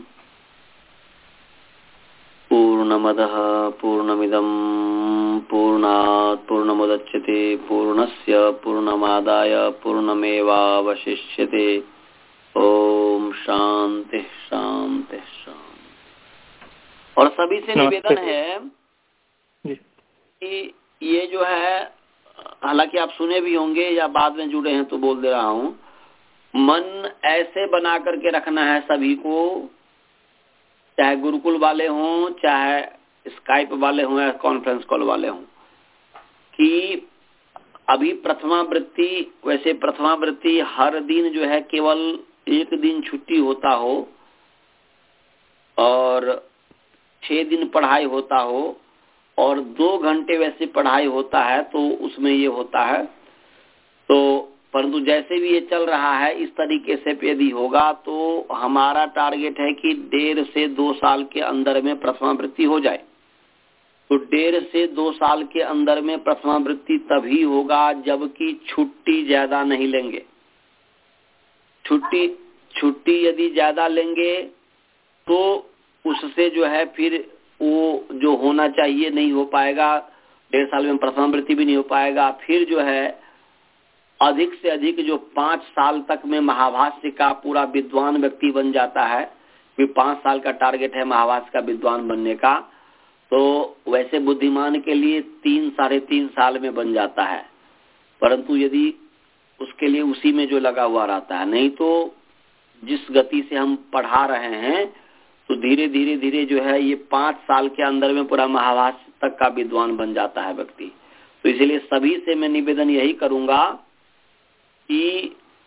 पूर्णमदः पूर्णमिदं पूर्णात् पूर्णमुदच्यते पूर्णस्य पूर्णमादाय पूर्णमेवावशिष्यते। ओम शांति शांति शांति। और सभी से निवेदन है कि ये जो है, हालांकि आप सुने भी होंगे या बाद में जुड़े हैं तो बोल दे रहा हूँ, मन ऐसे बना करके रखना है सभी को, चाहे गुरुकुल वाले हों, चाहे स्काइप वाले हों या कॉन्फ्रेंस कॉल वाले हों, कि अभी प्रथमा वृत्ति, वैसे प्रथमा वृत्ति हर दिन जो है केवल एक दिन छुट्टी होता हो और छह दिन पढ़ाई होता हो और दो घंटे वैसे पढ़ाई होता है, तो उसमें ये होता है। तो परंतु जैसे भी ये चल रहा है इस तरीके से यदि होगा तो हमारा टारगेट है कि डेढ़ से दो साल के अंदर में प्रथमा वृत्ति हो जाए। तो डेढ़ से दो साल के अंदर में प्रथमा वृत्ति तभी होगा जबकि छुट्टी ज्यादा नहीं लेंगे। छुट्टी छुट्टी यदि ज्यादा लेंगे तो उससे जो है फिर वो जो होना चाहिए नहीं हो पाएगा, डेढ़ साल में प्रथमा वृत्ति भी नहीं हो पाएगा। फिर जो है अधिक से अधिक जो पांच साल तक में महाभाष्य का पूरा विद्वान व्यक्ति बन जाता है, कि पांच साल का टारगेट है महाभाष्य का विद्वान बनने का, तो वैसे बुद्धिमान के लिए तीन साढ़े तीन साल में बन जाता है। परंतु यदि उसके लिए उसी में जो लगा हुआ रहता है, नहीं तो जिस गति से हम पढ़ा रहे हैं तो धीरे धीरे धीरे जो है ये पांच साल के अंदर में पूरा महाभाष्य तक का विद्वान बन जाता है व्यक्ति। तो इसलिए सभी से मैं निवेदन यही करूंगा कि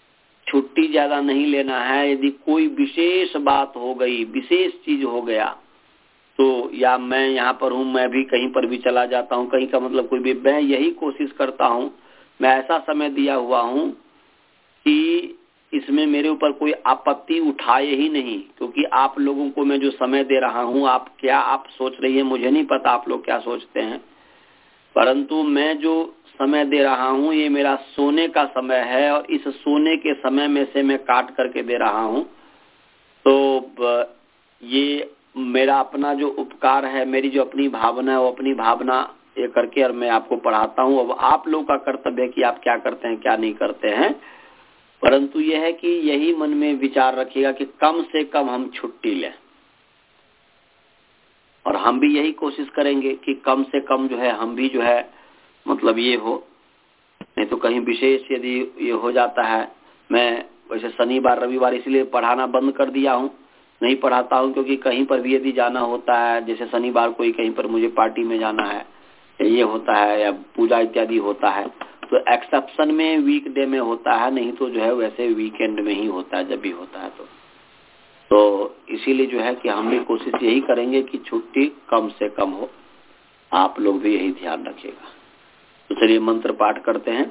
छुट्टी ज्यादा नहीं लेना है। यदि कोई विशेष बात हो गई, विशेष चीज हो गया, तो या मैं यहाँ पर हूँ, मैं भी कहीं पर भी चला जाता हूँ, कहीं का मतलब कोई भी, मैं यही कोशिश करता हूँ, मैं ऐसा समय दिया हुआ हूँ कि इसमें मेरे ऊपर कोई आपत्ति उठाए ही नहीं, क्योंकि आप लोगों को मैं जो समय दे रहा हूँ, आप क्या आप सोच रही है मुझे नहीं पता आप लोग क्या सोचते हैं, परंतु मैं जो समय दे रहा हूँ ये मेरा सोने का समय है और इस सोने के समय में से मैं काट करके दे रहा हूँ। तो ये मेरा अपना जो उपकार है, मेरी जो अपनी भावना है, वो अपनी भावना ये करके और मैं आपको पढ़ाता हूँ। अब आप लोग का कर्तव्य है कि आप क्या करते हैं क्या नहीं करते हैं, परंतु यह है कि यही मन में विचार रखिएगा कि कम से कम हम छुट्टी लें, और हम भी यही कोशिश करेंगे कि कम से कम जो है हम भी जो है मतलब ये हो, नहीं तो कहीं विशेष यदि ये हो जाता है। मैं वैसे शनिवार रविवार इसलिए पढ़ाना बंद कर दिया हूँ, नहीं पढ़ाता हूँ, क्योंकि कहीं पर भी यदि जाना होता है, जैसे शनिवार को ही कहीं पर मुझे पार्टी में जाना है, ये होता है या पूजा इत्यादि होता है, तो एक्सेप्शन में वीकडे में होता है, नहीं तो जो है वैसे वीकेंड में ही होता है जब भी होता है। तो तो इसीलिए जो है कि हम भी कोशिश यही करेंगे कि छुट्टी कम से कम हो, आप लोग भी यही ध्यान रखिएगा। तो चलिए मंत्र पाठ करते हैं।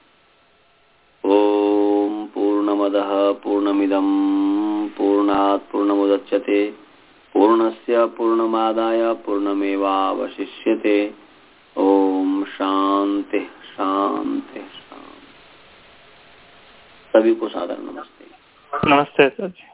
ओम पूर्णमदः पूर्णमिदं पूर्णात् पूर्णमुदच्यते पूर्णस्य पूर्णमादाय पूर्णमेवावशिष्यते। ओम शांति शांति शांति। सभी को सादर नमस्ते। नमस्ते सर जी।